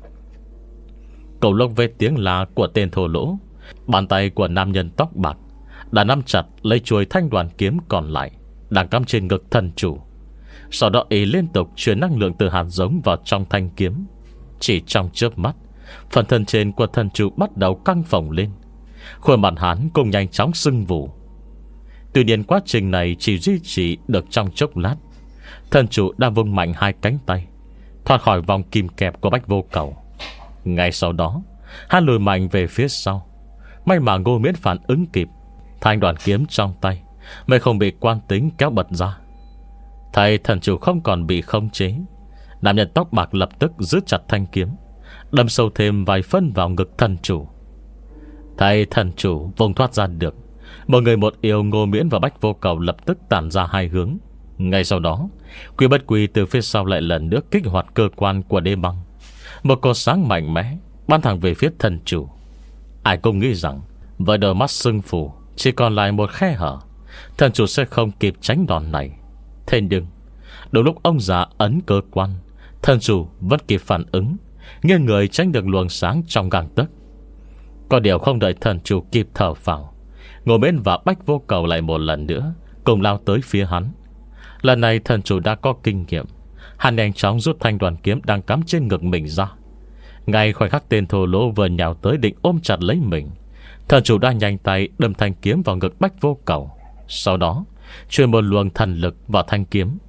Cầu lông với tiếng la của tên thô lỗ, bàn tay của nam nhân tóc bạc đã nắm chặt lấy chuôi thanh đoàn kiếm còn lại đang cắm trên ngực thần chủ. Sau đó ý liên tục truyền năng lượng từ hạt giống vào trong thanh kiếm. Chỉ trong chớp mắt, phần thân trên của thần chủ bắt đầu căng phồng lên, khuôn mặt hắn cũng nhanh chóng sưng vù. Tuy nhiên quá trình này chỉ duy trì được trong chốc lát. Thần chủ đã vung mạnh hai cánh tay, thoát khỏi vòng kìm kẹp của Bạch Vô Cầu. Ngay sau đó, hắn lùi mạnh về phía sau. May mà Ngô Miễn phản ứng kịp, thanh đoàn kiếm trong tay mới không bị quan tính kéo bật ra. Thấy thần chủ không còn bị khống chế, nam nhân tóc bạc lập tức giữ chặt thanh kiếm, đâm sâu thêm vài phân vào ngực thần chủ. Thấy thần chủ vùng thoát ra được, một người một yêu Ngô Miễn và Bạch Vô Cầu lập tức tản ra hai hướng. Ngay sau đó, Quy Bất Quy từ phía sau lại lần nữa kích hoạt cơ quan của đế băng. Một cột sáng mạnh mẽ bắn thẳng về phía thần chủ. Ai cũng nghĩ rằng với đôi mắt sưng phù chỉ còn lại một khe hở, thần chủ sẽ không kịp tránh đòn này. Thế nhưng đúng lúc ông già ấn cơ quan, thần chủ vẫn kịp phản ứng, nghiêng người tránh được luồng sáng trong gang tấc. Có điều không đợi thần chủ kịp thở phào, Ngô Miễn và Bạch Vô Cầu lại một lần nữa cùng lao tới phía hắn. Lần này thần chủ đã có kinh nghiệm, hắn nhanh chóng rút thanh đoàn kiếm đang cắm trên ngực mình ra. Ngay khoảnh khắc tên thô lỗ vừa nhào tới định ôm chặt lấy mình, thần chủ đã nhanh tay đâm thanh kiếm vào ngực Bạch Vô Cầu, sau đó truyền một luồng thần lực vào thanh kiếm.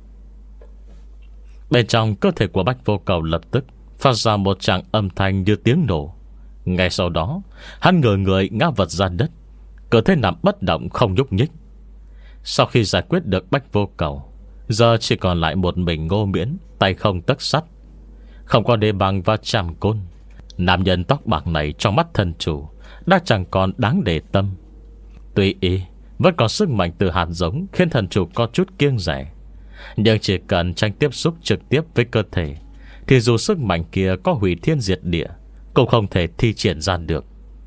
Bên trong cơ thể của Bạch Vô Cầu lập tức phát ra một tràng âm thanh như tiếng nổ. Ngay sau đó, hắn ngửa người ngã vật ra đất, cơ thể nằm bất động không nhúc nhích. Sau khi giải quyết được Bạch Vô Cầu, giờ chỉ còn lại một mình Ngô Miễn, tay không tấc sắt, không có đế băng và chạm côn. Nam nhân tóc bạc này trong mắt thần chủ đã chẳng còn đáng để tâm. Tuy ý vẫn còn sức mạnh từ hạt giống khiến thần chủ có chút kiêng rẻ, nhưng chỉ cần tranh tiếp xúc trực tiếp với cơ thể thì dù sức mạnh kia có hủy thiên diệt địa cũng không thể thi triển ra được.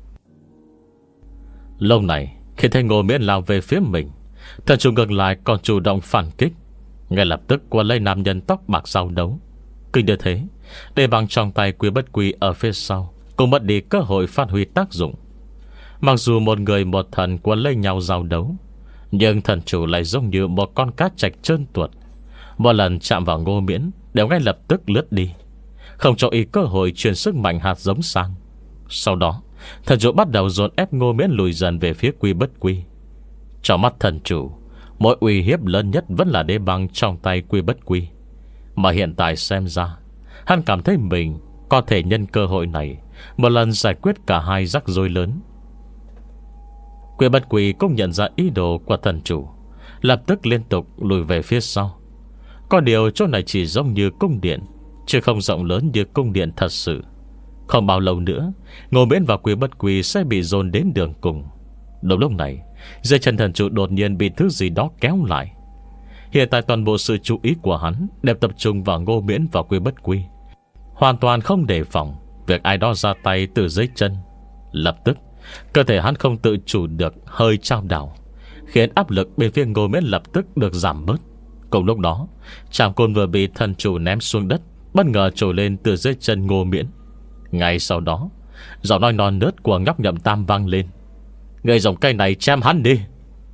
Lâu này khi thấy Ngô Miễn lao về phía mình, thần chủ ngược lại còn chủ động phản kích, ngay lập tức quật lấy nam nhân tóc bạc giao đấu. Kinh như thế, để bằng trong tay Quy Bất Quy ở phía sau cũng mất đi cơ hội phát huy tác dụng. Mặc dù một người một thần quấn lấy nhau giao đấu, nhưng thần chủ lại giống như một con cá trạch trơn tuột. Một lần chạm vào Ngô Miễn đều ngay lập tức lướt đi, không cho ý cơ hội truyền sức mạnh hạt giống sang. Sau đó thần chủ bắt đầu dồn ép Ngô Miễn lùi dần về phía Quy Bất Quy. Trong mắt thần chủ, mỗi uy hiếp lớn nhất vẫn là đế băng trong tay Quy Bất Quy. Mà hiện tại xem ra, hắn cảm thấy mình có thể nhân cơ hội này một lần giải quyết cả hai rắc rối lớn. Quy Bất Quy cũng nhận ra ý đồ của thần chủ, lập tức liên tục lùi về phía sau. Có điều chỗ này chỉ giống như cung điện, chứ không rộng lớn như cung điện thật sự. Không bao lâu nữa, Ngô Miễn và Quy Bất Quy sẽ bị dồn đến đường cùng. Đúng lúc này, dưới chân thần chủ đột nhiên bị thứ gì đó kéo lại. Hiện tại toàn bộ sự chú ý của hắn đều tập trung vào Ngô Miễn và Quy Bất Quy, hoàn toàn không đề phòng việc ai đó ra tay từ dưới chân. Lập tức cơ thể hắn không tự chủ được hơi trao đảo, khiến áp lực bên phía Ngô Miễn lập tức được giảm bớt. Cùng lúc đó, trảm côn vừa bị thần chủ ném xuống đất bất ngờ trồi lên từ dưới chân Ngô Miễn. Ngay sau đó, giọng nói non nớt của nhóc Nhậm Tam vang lên: "Người dùng cây này chém hắn đi."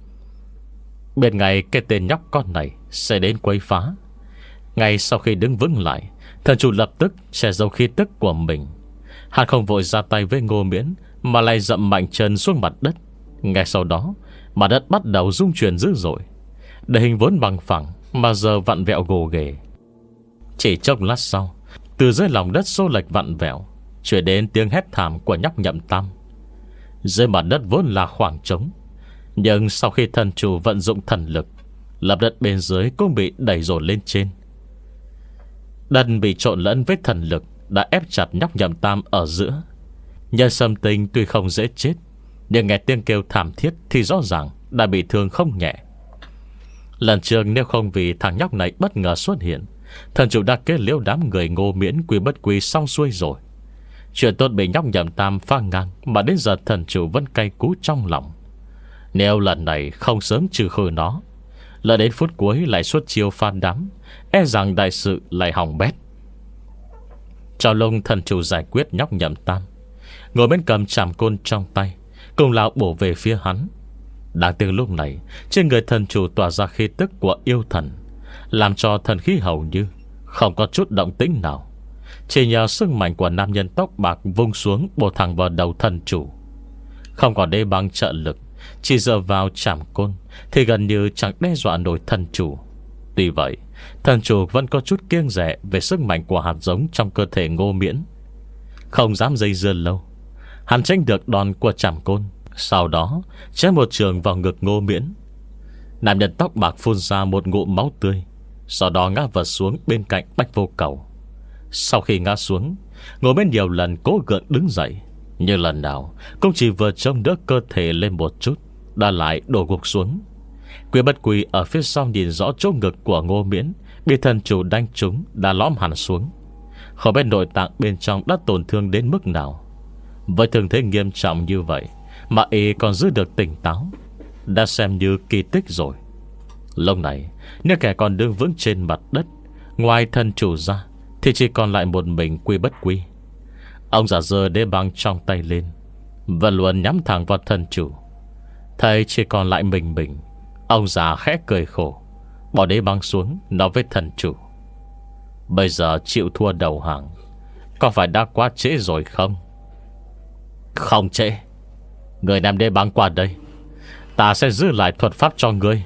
Bên ngay cái tên nhóc con này sẽ đến quấy phá. Ngay sau khi đứng vững lại, thần chủ lập tức che giấu khí tức của mình. Hắn không vội ra tay với Ngô Miễn, mà lại dậm mạnh chân xuống mặt đất. Ngay sau đó, mặt đất bắt đầu rung chuyển dữ dội, để hình vốn bằng phẳng mà giờ vặn vẹo gồ ghề. Chỉ chốc lát sau, từ dưới lòng đất xô lệch vặn vẹo chuyển đến tiếng hét thảm của nhóc Nhậm Tam. Dưới mặt đất vốn là khoảng trống, nhưng sau khi thần chủ vận dụng thần lực, lập đất bên dưới cũng bị đẩy dồn lên trên. Đất bị trộn lẫn với thần lực đã ép chặt nhóc Nhậm Tam ở giữa. Nhân Sâm Tinh tuy không dễ chết, nhưng nghe tiếng kêu thảm thiết thì rõ ràng đã bị thương không nhẹ. Lần trước nếu không vì thằng nhóc này bất ngờ xuất hiện, thần chủ đã kết liễu đám người Ngô Miễn Quy Bất Quy xong xuôi rồi. Chuyện tốt bị nhóc Nhậm Tam phá ngang mà đến giờ thần chủ vẫn cay cú trong lòng. Nếu lần này không sớm trừ khử nó, lỡ đến phút cuối lại xuất chiêu phan đám, e rằng đại sự lại hỏng bét. Cho lông thần chủ giải quyết nhóc Nhậm Tam, ngồi bên cầm trảm côn trong tay, cùng lão bổ về phía hắn. Đáng tiếc lúc này trên người thần chủ tỏa ra khí tức của yêu thần, làm cho thần khí hầu như không có chút động tĩnh nào. Chỉ nhờ sức mạnh của nam nhân tóc bạc vung xuống bổ thẳng vào đầu thần chủ. Không còn đế băng trợ lực, chỉ dựa vào trảm côn thì gần như chẳng đe dọa nổi thần chủ. Tuy vậy, thần chủ vẫn có chút kiêng dè về sức mạnh của hạt giống trong cơ thể Ngô Miễn. Không dám dây dưa lâu, hắn tránh được đòn của trảm côn, sau đó chém một trường vào ngực Ngô Miễn. Nam nhân tóc bạc phun ra một ngụm máu tươi, sau đó ngã vật xuống bên cạnh Bách Vô Cầu. Sau khi ngã xuống, Ngô Miễn nhiều lần cố gượng đứng dậy, nhưng lần nào cũng chỉ vừa trông đỡ cơ thể lên một chút đã lại đổ gục xuống. Quy Bất Quy ở phía sau nhìn rõ chỗ ngực của Ngô Miễn bị thần chủ đánh trúng đã lõm hẳn xuống. Không biết nội tạng bên trong đã tổn thương đến mức nào. Với thương thế nghiêm trọng như vậy mà y còn giữ được tỉnh táo, đã xem như kỳ tích rồi. Lúc này, nếu kẻ còn đứng vững trên mặt đất, ngoài thần chủ ra thì chỉ còn lại một mình Quy Bất Quy. Ông giả giơ đế băng trong tay lên, và luôn nhắm thẳng vào thần chủ. Thấy chỉ còn lại mình mình, ông già khẽ cười khổ, bỏ đế băng xuống, nói với thần chủ: "Bây giờ chịu thua đầu hàng, có phải đã quá trễ rồi không?" "Không trễ. Người đem đế băng qua đây, ta sẽ giữ lại thuật pháp cho ngươi."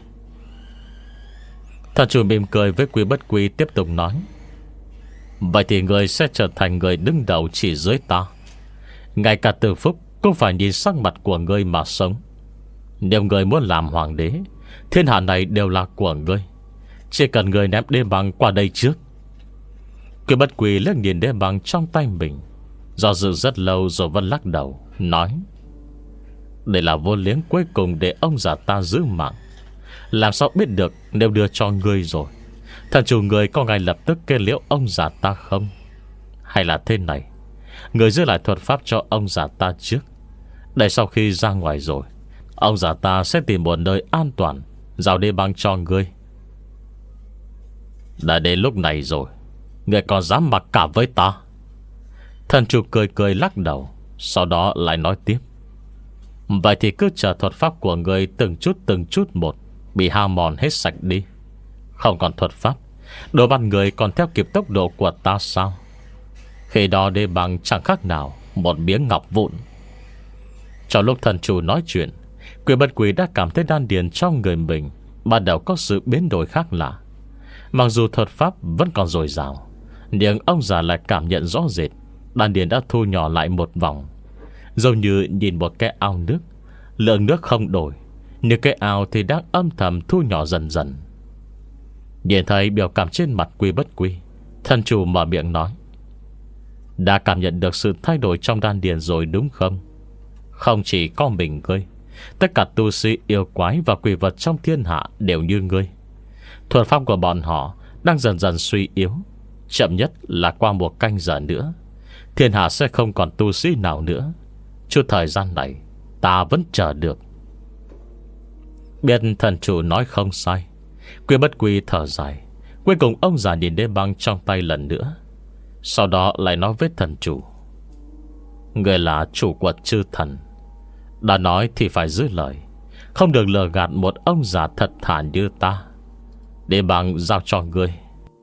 Thần chủ mỉm cười với Quy Bất Quy, tiếp tục nói: "Vậy thì người sẽ trở thành người đứng đầu chỉ dưới ta. Ngay cả Từ Phúc cũng phải nhìn sắc mặt của ngươi mà sống. Nếu người muốn làm hoàng đế, thiên hạ này đều là của ngươi. Chỉ cần người ném đế băng qua đây trước." Quy Bất Quy liếc nhìn đế băng trong tay mình, do dự rất lâu rồi vẫn lắc đầu, nói: "Đây là vô liếng cuối cùng để ông già ta giữ mạng. Làm sao biết được nếu đưa cho ngươi rồi, thần chủ người có ngay lập tức kết liễu ông già ta không? Hay là thế này, người giữ lại thuật pháp cho ông già ta trước, để sau khi ra ngoài rồi, ông già ta sẽ tìm một nơi an toàn giao đế băng cho ngươi." "Đã đến lúc này rồi, Người còn dám mặc cả với ta? Thần chủ cười cười lắc đầu, sau đó lại nói tiếp: Vậy thì cứ chờ thuật pháp của người từng chút từng chút một bị hao mòn hết sạch đi. Không còn thuật pháp, đồ bắt người còn theo kịp tốc độ của ta sao? Khi đó đê bằng chẳng khác nào một miếng ngọc vụn. Trong lúc thần chủ nói chuyện, Quỷ Bất Quỷ đã cảm thấy đan điền trong người mình bắt đầu có sự biến đổi khác lạ. Mặc dù thuật pháp vẫn còn dồi dào, nhưng ông già lại cảm nhận rõ rệt đan điền đã thu nhỏ lại một vòng, giống như nhìn một cái ao nước. Lượng nước không đổi, nhưng cái ao thì đang âm thầm thu nhỏ dần dần. Nhìn thấy biểu cảm trên mặt Quỷ Bất Quỷ, thần chủ mở miệng nói: Đã cảm nhận được sự thay đổi trong đan điền rồi đúng không? Không chỉ có mình ngươi, tất cả tu sĩ yêu quái và quỷ vật trong thiên hạ đều như ngươi. Thuật pháp của bọn họ đang dần dần suy yếu. Chậm nhất là qua một canh giờ nữa, thiên hạ sẽ không còn tu sĩ nào nữa. Chút thời gian này ta vẫn chờ được. Biết thần chủ nói không sai, Quỷ Bất Quỷ thở dài. Cuối cùng ông già nhìn đế băng trong tay lần nữa, sau đó lại nói với thần chủ: Người là chủ quật chư thần, đã nói thì phải giữ lời, không được lừa gạt một ông già thật thà như ta. Đế băng giao cho ngươi.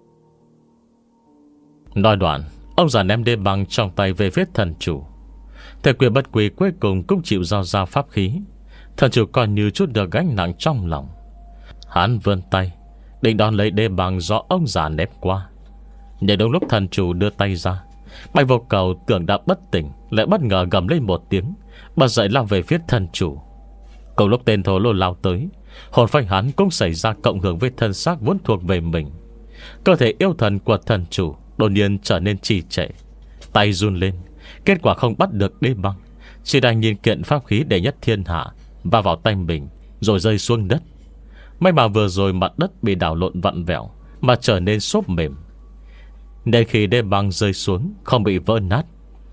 Nói đoạn, ông già ném đế băng trong tay về phía thần chủ. Thầy Quỷ Bất Quỷ cuối cùng cũng chịu giao ra pháp khí. Thần chủ coi như chút được gánh nặng trong lòng. Hắn vươn tay định đón lấy đế băng do ông già ném qua. Nhưng đúng lúc thần chủ đưa tay ra, Bạch Vô Cầu tưởng đã bất tỉnh, lại bất ngờ gầm lên một tiếng, bật dậy lao về phía thần chủ. Cùng lúc tên thổ lô lao tới, hồn phách hắn cũng xảy ra cộng hưởng với thân xác vốn thuộc về mình. Cơ thể yêu thần của thần chủ đột nhiên trở nên trì trệ, tay run lên. Kết quả không bắt được đế băng, chỉ đành nhìn kiện pháp khí đệ nhất thiên hạ va vào tay mình rồi rơi xuống đất. May mà vừa rồi mặt đất bị đảo lộn vặn vẹo mà trở nên xốp mềm, nên khi đế băng rơi xuống không bị vỡ nát.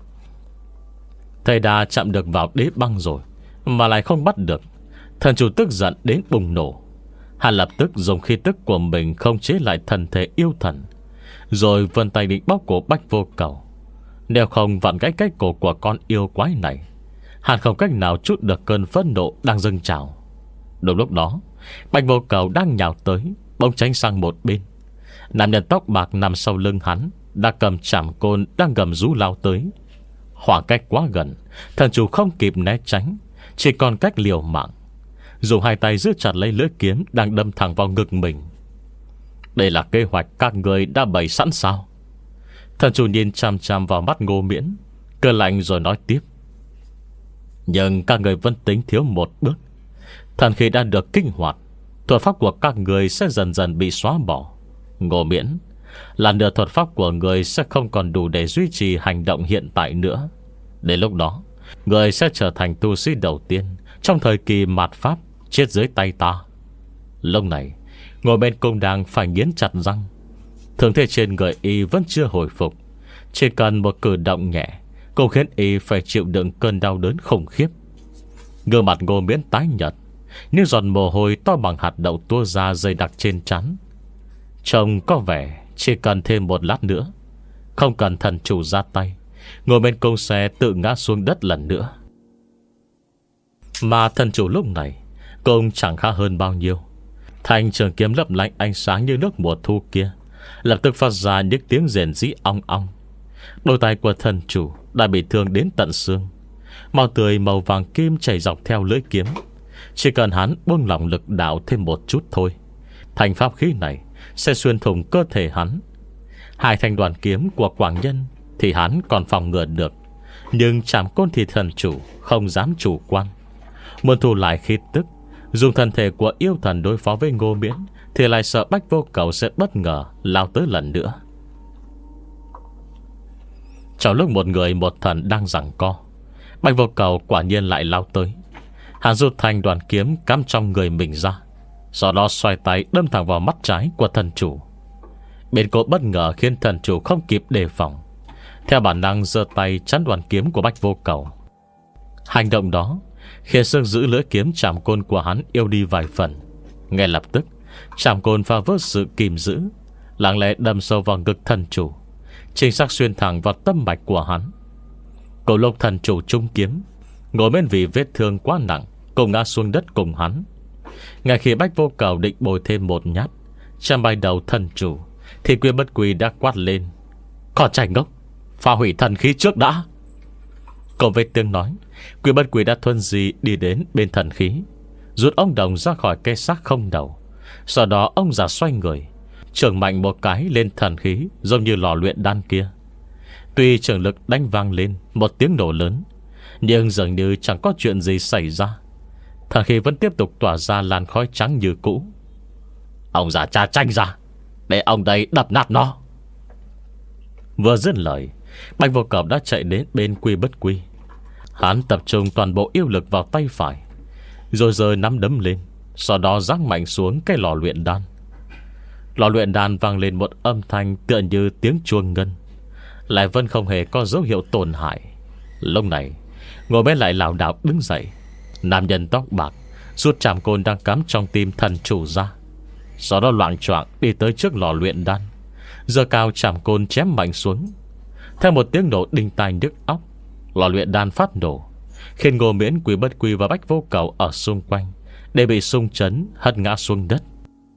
Thầy đã chạm được vào đế băng rồi mà lại không bắt được, thần chủ tức giận đến bùng nổ. Hắn lập tức dùng khí tức của mình không chế lại thân thể yêu thần, rồi vươn tay định bóp cổ Bạch Vô Cầu. Nếu không vặn gãy cái cổ của con yêu quái này, hắn không cách nào trút được cơn phẫn nộ đang dâng trào. Đúng lúc đó, Bạch Vô Cầu đang nhào tới, bỗng tránh sang một bên. Nam nhân tóc bạc nằm sau lưng hắn đã cầm chảm côn đang gầm rú lao tới. Khoảng cách quá gần, thần chủ không kịp né tránh, chỉ còn cách liều mạng, dùng hai tay giữ chặt lấy lưỡi kiếm đang đâm thẳng vào ngực mình. Đây là kế hoạch các người đã bày sẵn sao? Thần chủ nhìn chằm chằm vào mắt Ngô Miễn, cười lạnh rồi nói tiếp: Nhưng các người vẫn tính thiếu một bước. Thần khí đã được kích hoạt, thuật pháp của các người sẽ dần dần bị xóa bỏ. Ngô Miễn, là nửa thuật pháp của người sẽ không còn đủ để duy trì hành động hiện tại nữa. Đến lúc đó, người sẽ trở thành tu sĩ đầu tiên trong thời kỳ mạt pháp chết dưới tay ta. Lúc này, ngồi bên cung đang phải nghiến chặt răng. Thương thế trên người y vẫn chưa hồi phục, chỉ cần một cử động nhẹ cũng khiến y phải chịu đựng cơn đau đớn khủng khiếp. Gương mặt Ngô Miễn tái nhợt, những giọt mồ hôi to bằng hạt đậu tua ra dày đặc trên trán. Trông có vẻ chỉ cần thêm một lát nữa, không cần thần chủ ra tay, ngồi bên cung sẽ tự ngã xuống đất lần nữa. Mà thần chủ lúc này cũng chẳng khá hơn bao nhiêu. Thanh trường kiếm lấp lánh ánh sáng như nước mùa thu kia lập tức phát ra những tiếng rền rĩ ong ong. Đôi tay của thần chủ đã bị thương đến tận xương, máu tươi màu vàng kim chảy dọc theo lưỡi kiếm. Chỉ cần hắn buông lỏng lực đạo thêm một chút thôi, thanh pháp khí này sẽ xuyên thủng cơ thể hắn. Hai thanh đoàn kiếm của Quảng Nhân thì hắn còn phòng ngừa được, nhưng chạm côn thì thần chủ không dám chủ quan. Muốn thu lại khí tức, dùng thân thể của yêu thần đối phó với Ngô Miễn, thì lại sợ Bạch Vô Cầu sẽ bất ngờ lao tới lần nữa. Trong lúc một người một thần đang giằng co, Bạch Vô Cầu quả nhiên lại lao tới. Hắn rút thanh đoàn kiếm cắm trong người mình ra, sau đó xoay tay đâm thẳng vào mắt trái của thần chủ. Biến cố bất ngờ khiến thần chủ không kịp đề phòng, theo bản năng giơ tay chắn đoàn kiếm của Bạch Vô Cầu. Hành động đó khiến xương giữ lưỡi kiếm chạm côn của hắn yêu đi vài phần. Ngay lập tức, chạm côn phá vỡ sự kìm giữ, lặng lẽ đâm sâu vào ngực thần chủ. chính xác xuyên thẳng vào tâm mạch của hắn. Cổ Lộc thần chủ trung kiếm ngồi bên vì vết thương quá nặng, cùng ngã xuống đất cùng hắn. Ngay khi Bách Vô Cầu định bồi thêm một nhát chạm bay đầu thần chủ, thì Quy Bất Quy đã quát lên: "Còn trẻ ngốc, phá hủy thần khí trước đã!" Cùng với tiếng nói, Quy Bất Quy đã thuần di đi đến bên thần khí, rút ống đồng ra khỏi cây xác không đầu. Sau đó ông già xoay người, chưởng mạnh một cái lên thần khí, giống như lò luyện đan kia. Tuy trường lực đánh vang lên một tiếng nổ lớn, nhưng dường như chẳng có chuyện gì xảy ra. Thần khí vẫn tiếp tục tỏa ra làn khói trắng như cũ. "Ông già cha tranh ra, để ông đây đập nát nó." Vừa dứt lời, Bạch Vô Cầu đã chạy đến bên Quy Bất Quy. Hắn tập trung toàn bộ yêu lực vào tay phải, rồi giơ nắm đấm lên, sau đó giáng mạnh xuống cái lò luyện đan. Lò luyện đan vang lên một âm thanh tựa như tiếng chuông ngân, lại vẫn không hề có dấu hiệu tổn hại. Lúc này, ngồi bên lại lảo đảo đứng dậy, nam nhân tóc bạc rút trảm côn đang cắm trong tim thần chủ ra, sau đó loạng choạng đi tới trước lò luyện đan, giơ cao trảm côn chém mạnh xuống. Theo một tiếng nổ đinh tai nhức óc, lò luyện đan phát nổ, khiến Ngô Miễn, Quy Bất Quy và Bách Vô Cầu ở xung quanh đều bị xung chấn hất ngã xuống đất.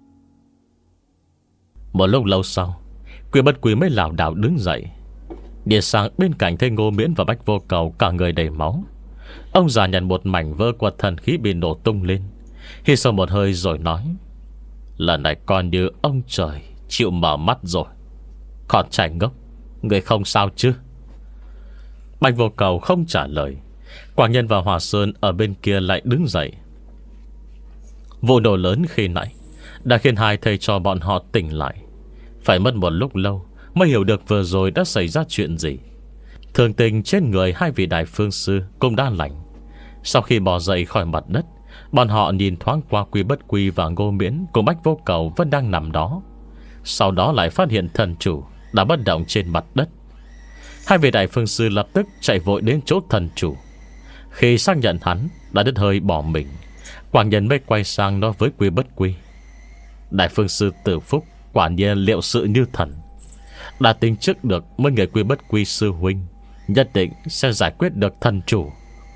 Một lúc lâu sau, Quy Bất Quy mới lảo đảo đứng dậy, đi sang bên cạnh thấy Ngô Miễn và Bách Vô Cầu cả người đầy máu. Ông già nhận một mảnh vỡ của thần khí bị nổ tung lên, hít sâu một hơi rồi nói: "Lần này coi như ông trời chịu mở mắt rồi. Còn trai ngốc, người không sao chứ?" Bạch Vô Cầu không trả lời. Quảng Nhân và Hòa Sơn ở bên kia lại đứng dậy. Vụ nổ lớn khi nãy đã khiến hai thầy trò bọn họ tỉnh lại. Phải mất một lúc lâu mới hiểu được vừa rồi đã xảy ra chuyện gì. Thường tình trên người hai vị đại phương sư cũng đã lành. Sau khi bò dậy khỏi mặt đất, bọn họ nhìn thoáng qua Quy Bất Quy và Ngô Miễn cùng Bách Vô Cầu vẫn đang nằm đó. Sau đó lại phát hiện thần chủ đã bất động trên mặt đất. Hai vị đại phương sư lập tức chạy vội đến chỗ thần chủ. Khi xác nhận hắn đã đứt hơi bỏ mình, Quảng Nhân mới quay sang nói với Quy Bất Quy: "Đại phương sư Tử Phúc quả nhiên liệu sự như thần. Đã tính trước được mấy người Quy Bất Quy sư huynh nhất định sẽ giải quyết được thần chủ."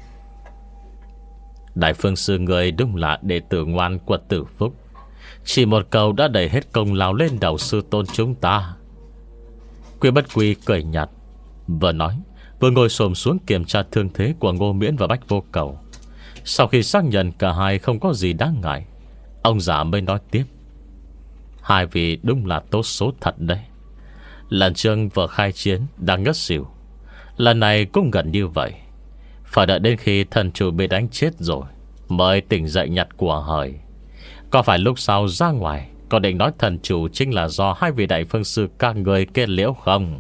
Đại phương sư người đúng là đệ tử ngoan của Tử Phúc, chỉ một câu đã đẩy hết công lao lên đầu sư tôn chúng ta. Quy Bất Quy cười nhạt, vừa nói vừa ngồi xổm xuống kiểm tra thương thế của Ngô Miễn và Bách Vô Cầu. Sau khi xác nhận cả hai không có gì đáng ngại, ông già mới nói tiếp: "Hai vị đúng là tốt số thật đấy. Lần trước vừa khai chiến đang ngất xỉu, lần này cũng gần như vậy. Phải đợi đến khi thần chủ bị đánh chết rồi mới tỉnh dậy nhặt của hời. Có phải lúc sau ra ngoài có định nói thần chủ chính là do hai vị đại phương sư các người kết liễu không?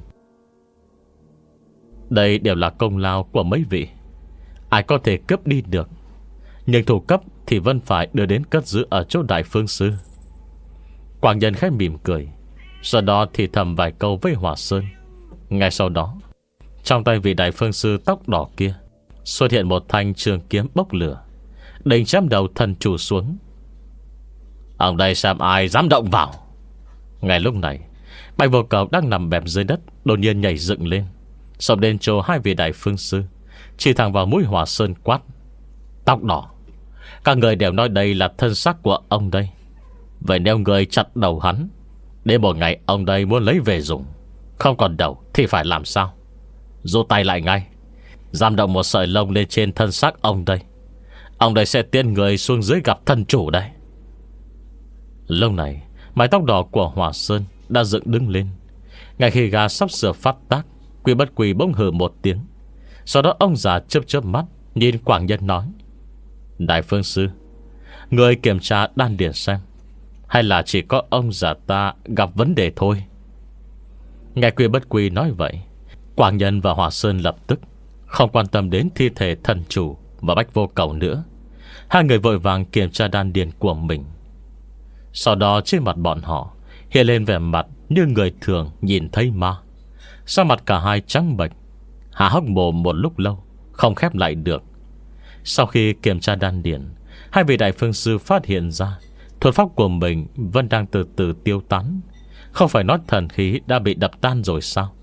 Đây đều là công lao của mấy vị, ai có thể cướp đi được. Nhưng thủ cấp thì vẫn phải đưa đến cất giữ ở chỗ đại phương sư." Quảng Nhân khẽ mỉm cười, sau đó thì thầm vài câu với Hòa Sơn. Ngay sau đó, trong tay vị đại phương sư tóc đỏ kia xuất hiện một thanh trường kiếm bốc lửa, định chém đầu thần chủ xuống. "Ông đây xem ai dám động vào." Ngay lúc này, Bạch Vô Cầu đang nằm bẹp dưới đất đột nhiên nhảy dựng lên, xông đến chỗ hai vị đại phương sư, chỉ thẳng vào mũi Hòa Sơn quát: "Tóc đỏ, các người đều nói đây là thân xác của ông đây. Vậy nếu người chặt đầu hắn, đến một ngày ông đây muốn lấy về dùng, không còn đầu thì phải làm sao? Rút tay lại ngay. Dám động một sợi lông lên trên thân xác ông đây, ông đây sẽ tiên người xuống dưới gặp thần chủ đây." Lúc này, mái tóc đỏ của Hòa Sơn đã dựng đứng lên. Ngay khi gà sắp sửa phát tác, Quy Bất Quy bỗng hừ một tiếng. Sau đó ông già chớp chớp mắt nhìn Quảng Nhân nói: "Đại phương sư, người kiểm tra đan điển xem, hay là chỉ có ông già ta gặp vấn đề thôi?" Nghe Quy Bất Quy nói vậy, Quảng Nhân và Hòa Sơn lập tức không quan tâm đến thi thể thần chủ và Bách Vô Cầu nữa. Hai người vội vàng kiểm tra đan điển của mình. Sau đó trên mặt bọn họ hiện lên vẻ mặt như người thường nhìn thấy ma. Sau mặt cả hai trắng bệch, há hốc mồm một lúc lâu không khép lại được. Sau khi kiểm tra đan điển, hai vị đại phương sư phát hiện ra thuật pháp của mình vẫn đang từ từ tiêu tán. Không phải nói thần khí đã bị đập tan rồi sao,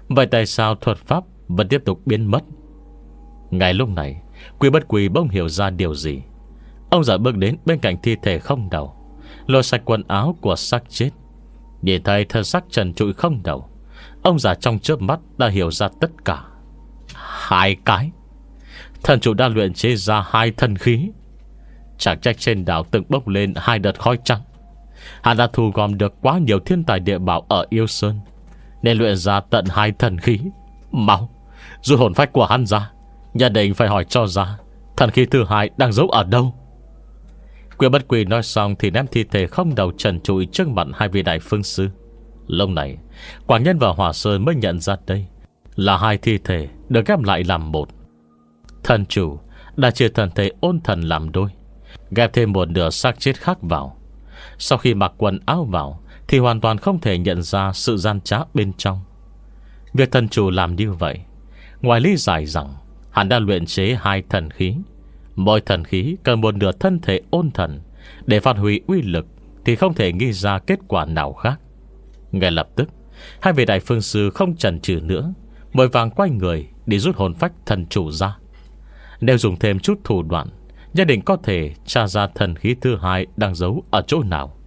Vậy tại sao thuật pháp vẫn tiếp tục biến mất? Ngay lúc này, Quy Bất Quy bỗng hiểu ra điều gì. Ông già bước đến bên cạnh thi thể không đầu, lôi sạch quần áo của xác chết. Nhìn thấy thân xác trần trụi không đầu, ông già trong chớp mắt đã hiểu ra tất cả. Hai cái thần chủ đã luyện chế ra hai thần khí. Chẳng trách trên đảo từng bốc lên hai đợt khói trắng. Hắn đã thu gom được quá nhiều thiên tài địa bảo ở Yêu Sơn, nên luyện ra tận hai thần khí. Mau rút hồn phách của hắn ra, nhất định phải hỏi cho ra thần khí thứ hai đang giấu ở đâu. Quy Bất Quy nói xong thì ném thi thể không đầu trần trụi trước mặt hai vị đại phương sư. Lúc này Quảng Nhân và Hỏa Sơn mới nhận ra đây là hai thi thể được ghép lại làm một. Thần chủ đã chia thân thể ôn thần làm đôi, ghép thêm một nửa xác chết khác vào. Sau khi mặc quần áo vào thì hoàn toàn không thể nhận ra sự gian trá bên trong. Việc thần chủ làm như vậy, ngoài lý giải rằng hắn đã luyện chế hai thần khí, mỗi thần khí cần một nửa thân thể ôn thần để phát huy uy lực, thì không thể nghĩ ra kết quả nào khác. Ngay lập tức, hai vị đại phương sư không chần chừ nữa, vội vàng quay người đi rút hồn phách thần chủ ra. Nếu dùng thêm chút thủ đoạn, nhất định có thể tra ra thần khí thứ hai đang giấu ở chỗ nào.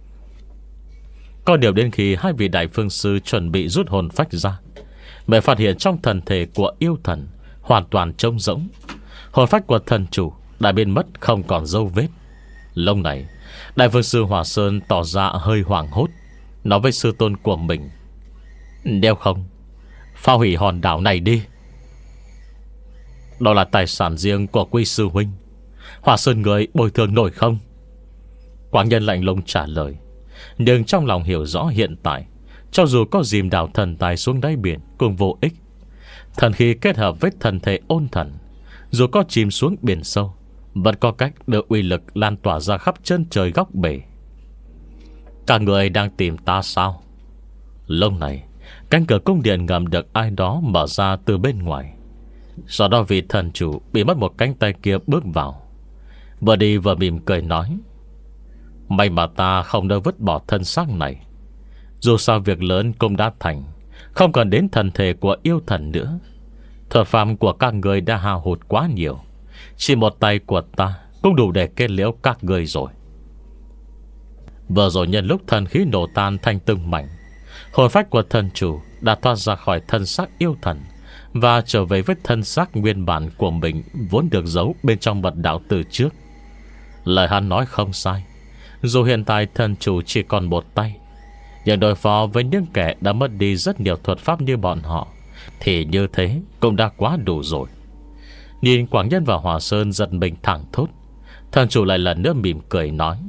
Có điều đến khi hai vị đại phương sư chuẩn bị rút hồn phách ra, mới phát hiện trong thần thể của yêu thần hoàn toàn trống rỗng. Hồn phách của thần chủ đã biến mất không còn dấu vết. Lúc này đại phương sư Hỏa Sơn tỏ ra hơi hoảng hốt, nói với sư tôn của mình: "Nếu không, phá hủy hòn đảo này đi. Đó là tài sản riêng của Quy sư huynh, Hỏa Sơn người bồi thường nổi không?" Quảng Nhân lạnh lùng trả lời. Nhưng trong lòng hiểu rõ hiện tại, cho dù có dìm đảo thần tài xuống đáy biển cũng vô ích. Thần khí kết hợp với thần thể ôn thần, dù có chìm xuống biển sâu, vẫn có cách đưa uy lực lan tỏa ra khắp chân trời góc bể. Cả người đang tìm ta sao? Lúc này cánh cửa cung điện ngầm được ai đó mở ra từ bên ngoài. Sau đó vị thần chủ bị mất một cánh tay kia bước vào, vừa đi vừa mỉm cười nói: "May mà ta không đã vứt bỏ thân xác này. Dù sao việc lớn cũng đã thành, không cần đến thần thể của yêu thần nữa. Thuật pháp của các người đã hao hụt quá nhiều, chỉ một tay của ta cũng đủ để kết liễu các người rồi." Vừa rồi nhân lúc thần khí nổ tan thành từng mảnh, hồn phách của thần chủ đã thoát ra khỏi thân xác yêu thần và trở về với thân xác nguyên bản của mình, vốn được giấu bên trong mật đạo từ trước. Lời hắn nói không sai. Dù hiện tại thần chủ chỉ còn một tay, nhưng đối phó với những kẻ đã mất đi rất nhiều thuật pháp như bọn họ thì như thế cũng đã quá đủ rồi. Nhìn Quảng Nhân và Hỏa Sơn giật mình thẳng thốt, thần chủ lại lần nữa mỉm cười nói: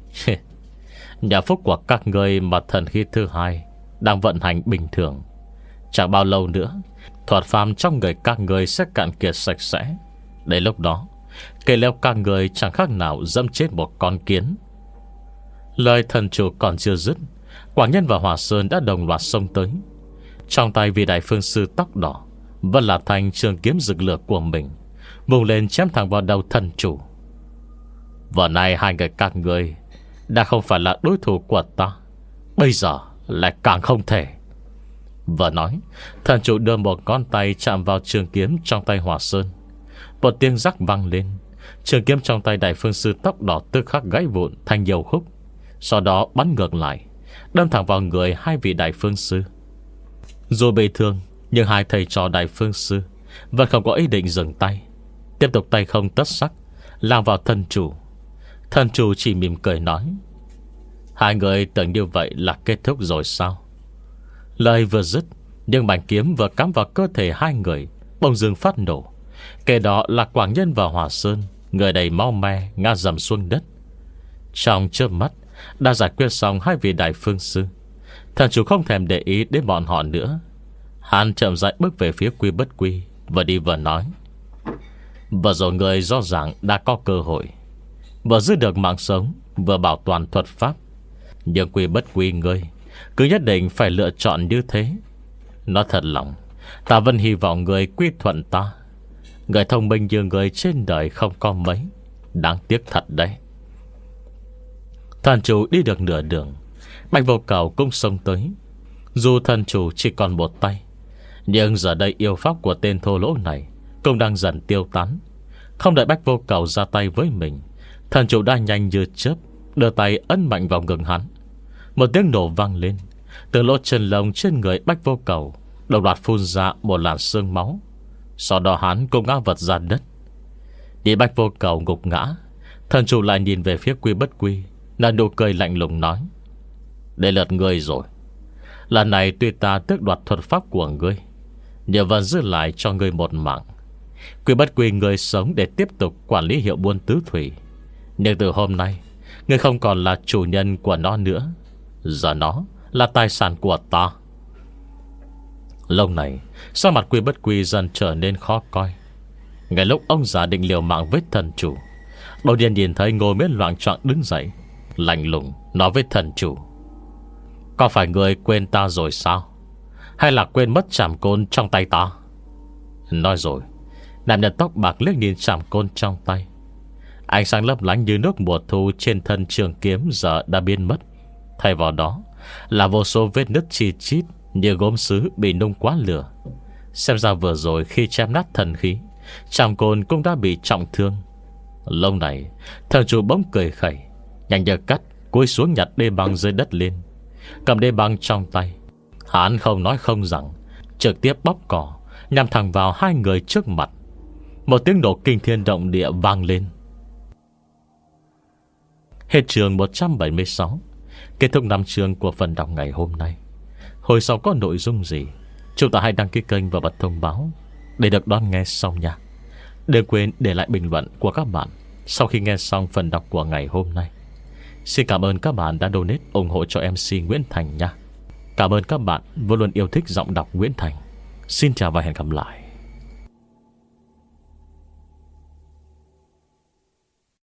"Nhà phúc của các ngươi mà thần khí thứ hai đang vận hành bình thường. Chẳng bao lâu nữa, thuật pháp trong người các ngươi sẽ cạn kiệt sạch sẽ. Đến lúc đó, kể leo các ngươi chẳng khác nào dẫm chết một con kiến." Lời thần chủ còn chưa dứt, Quảng Nhân và Hỏa Sơn đã đồng loạt xông tới. Trong tay vị đại phương sư tóc đỏ vẫn là thanh trường kiếm rực lửa của mình, vùng lên chém thẳng vào đầu thần chủ. "Vừa nay hai người các ngươi đã không phải là đối thủ của ta, bây giờ lại càng không thể." Vừa nói, thần chủ đưa một ngón tay chạm vào trường kiếm trong tay Hỏa Sơn. Một tiếng rắc vang lên, trường kiếm trong tay đại phương sư tóc đỏ tức khắc gãy vụn thành nhiều khúc, sau đó bắn ngược lại, đâm thẳng vào người hai vị đại phương sư. Dù bị thương, nhưng hai thầy trò đại phương sư vẫn không có ý định dừng tay, tiếp tục tay không tất sắc lao vào thần chủ. Thần chủ chỉ mỉm cười nói: "Hai người tưởng như vậy là kết thúc rồi sao?" Lời vừa dứt, nhưng mảnh kiếm vừa cắm vào cơ thể hai người bỗng dưng phát nổ. Kể đó là Quảng Nhân và Hỏa Sơn, người đầy máu me ngã dầm xuống đất. Trong chớp mắt đã giải quyết xong hai vị đại phương sư, thần chủ không thèm để ý đến bọn họ nữa. Hắn chậm rãi bước về phía Quy Bất Quy, vừa đi vừa nói: "Vừa rồi người rõ ràng đã có cơ hội, vừa giữ được mạng sống, vừa bảo toàn thuật pháp. Nhưng Quy Bất Quy ngươi cứ nhất định phải lựa chọn như thế. Nói thật lòng, ta vẫn hy vọng người quy thuận ta. Người thông minh như người trên đời không có mấy, đáng tiếc thật đấy." Thần chủ đi được nửa đường, Bạch Vô Cầu cũng xông tới. Dù thần chủ chỉ còn một tay, Nhưng giờ đây yêu pháp của tên thô lỗ này cũng đang dần tiêu tán. Không đợi Bách Vô Cầu ra tay với mình, thần chủ đã nhanh như chớp đưa tay ấn mạnh vào ngực hắn. Một tiếng nổ vang lên. Từ lỗ chân lông trên người Bách Vô Cầu đồng loạt phun ra một làn sương máu. Sau đó hắn cũng ngã vật ra đất. Đi Bách Vô Cầu gục ngã, thần chủ lại nhìn về phía Quy Bất Quy, là nụ cười lạnh lùng nói: "Đây lượt ngươi rồi. Lần này tuy ta tước đoạt thuật pháp của ngươi, nhưng vẫn giữ lại cho ngươi một mạng. Quy Bất Quy, ngươi sống để tiếp tục quản lý hiệu buôn tứ thủy, nhưng từ hôm nay ngươi không còn là chủ nhân của nó nữa. Giờ nó là tài sản của ta." Lúc này sắc mặt Quy Bất Quy dần trở nên khó coi. Ngay lúc ông già định liều mạng với thần chủ, đột nhiên nhìn thấy Ngô Miễn loạng choạng đứng dậy, lạnh lùng nói với thần chủ: "Có phải người quên ta rồi sao? Hay là quên mất trảm côn trong tay ta?" Nói rồi, nam nhân tóc bạc liếc nhìn trảm côn trong tay. Ánh sáng lấp lánh như nước mùa thu trên thân trường kiếm giờ đã biến mất. Thay vào đó là vô số vết nứt chi chít như gốm sứ bị nung quá lửa. Xem ra vừa rồi khi chém nát thần khí, trảm côn cũng đã bị trọng thương. Lâu này thần chủ bỗng cười khẩy, nhanh như cắt cúi xuống nhặt đê băng dưới đất lên. Cầm đê băng trong tay, hắn không nói không rằng, trực tiếp bóp cỏ nhằm thẳng vào hai người trước mặt. Một tiếng nổ kinh thiên động địa vang lên. Hết chương một trăm bảy mươi sáu. Kết thúc năm chương của phần đọc ngày hôm nay. Hồi sau có nội dung gì, chúng ta hãy đăng ký kênh và bật thông báo để được đón nghe sau nha. Đừng quên để lại bình luận của các bạn sau khi nghe xong phần đọc của ngày hôm nay. Xin cảm ơn các bạn đã donate ủng hộ cho em xê Nguyễn Thành nha. Cảm ơn các bạn vẫn luôn yêu thích giọng đọc Nguyễn Thành. Xin chào và hẹn gặp lại.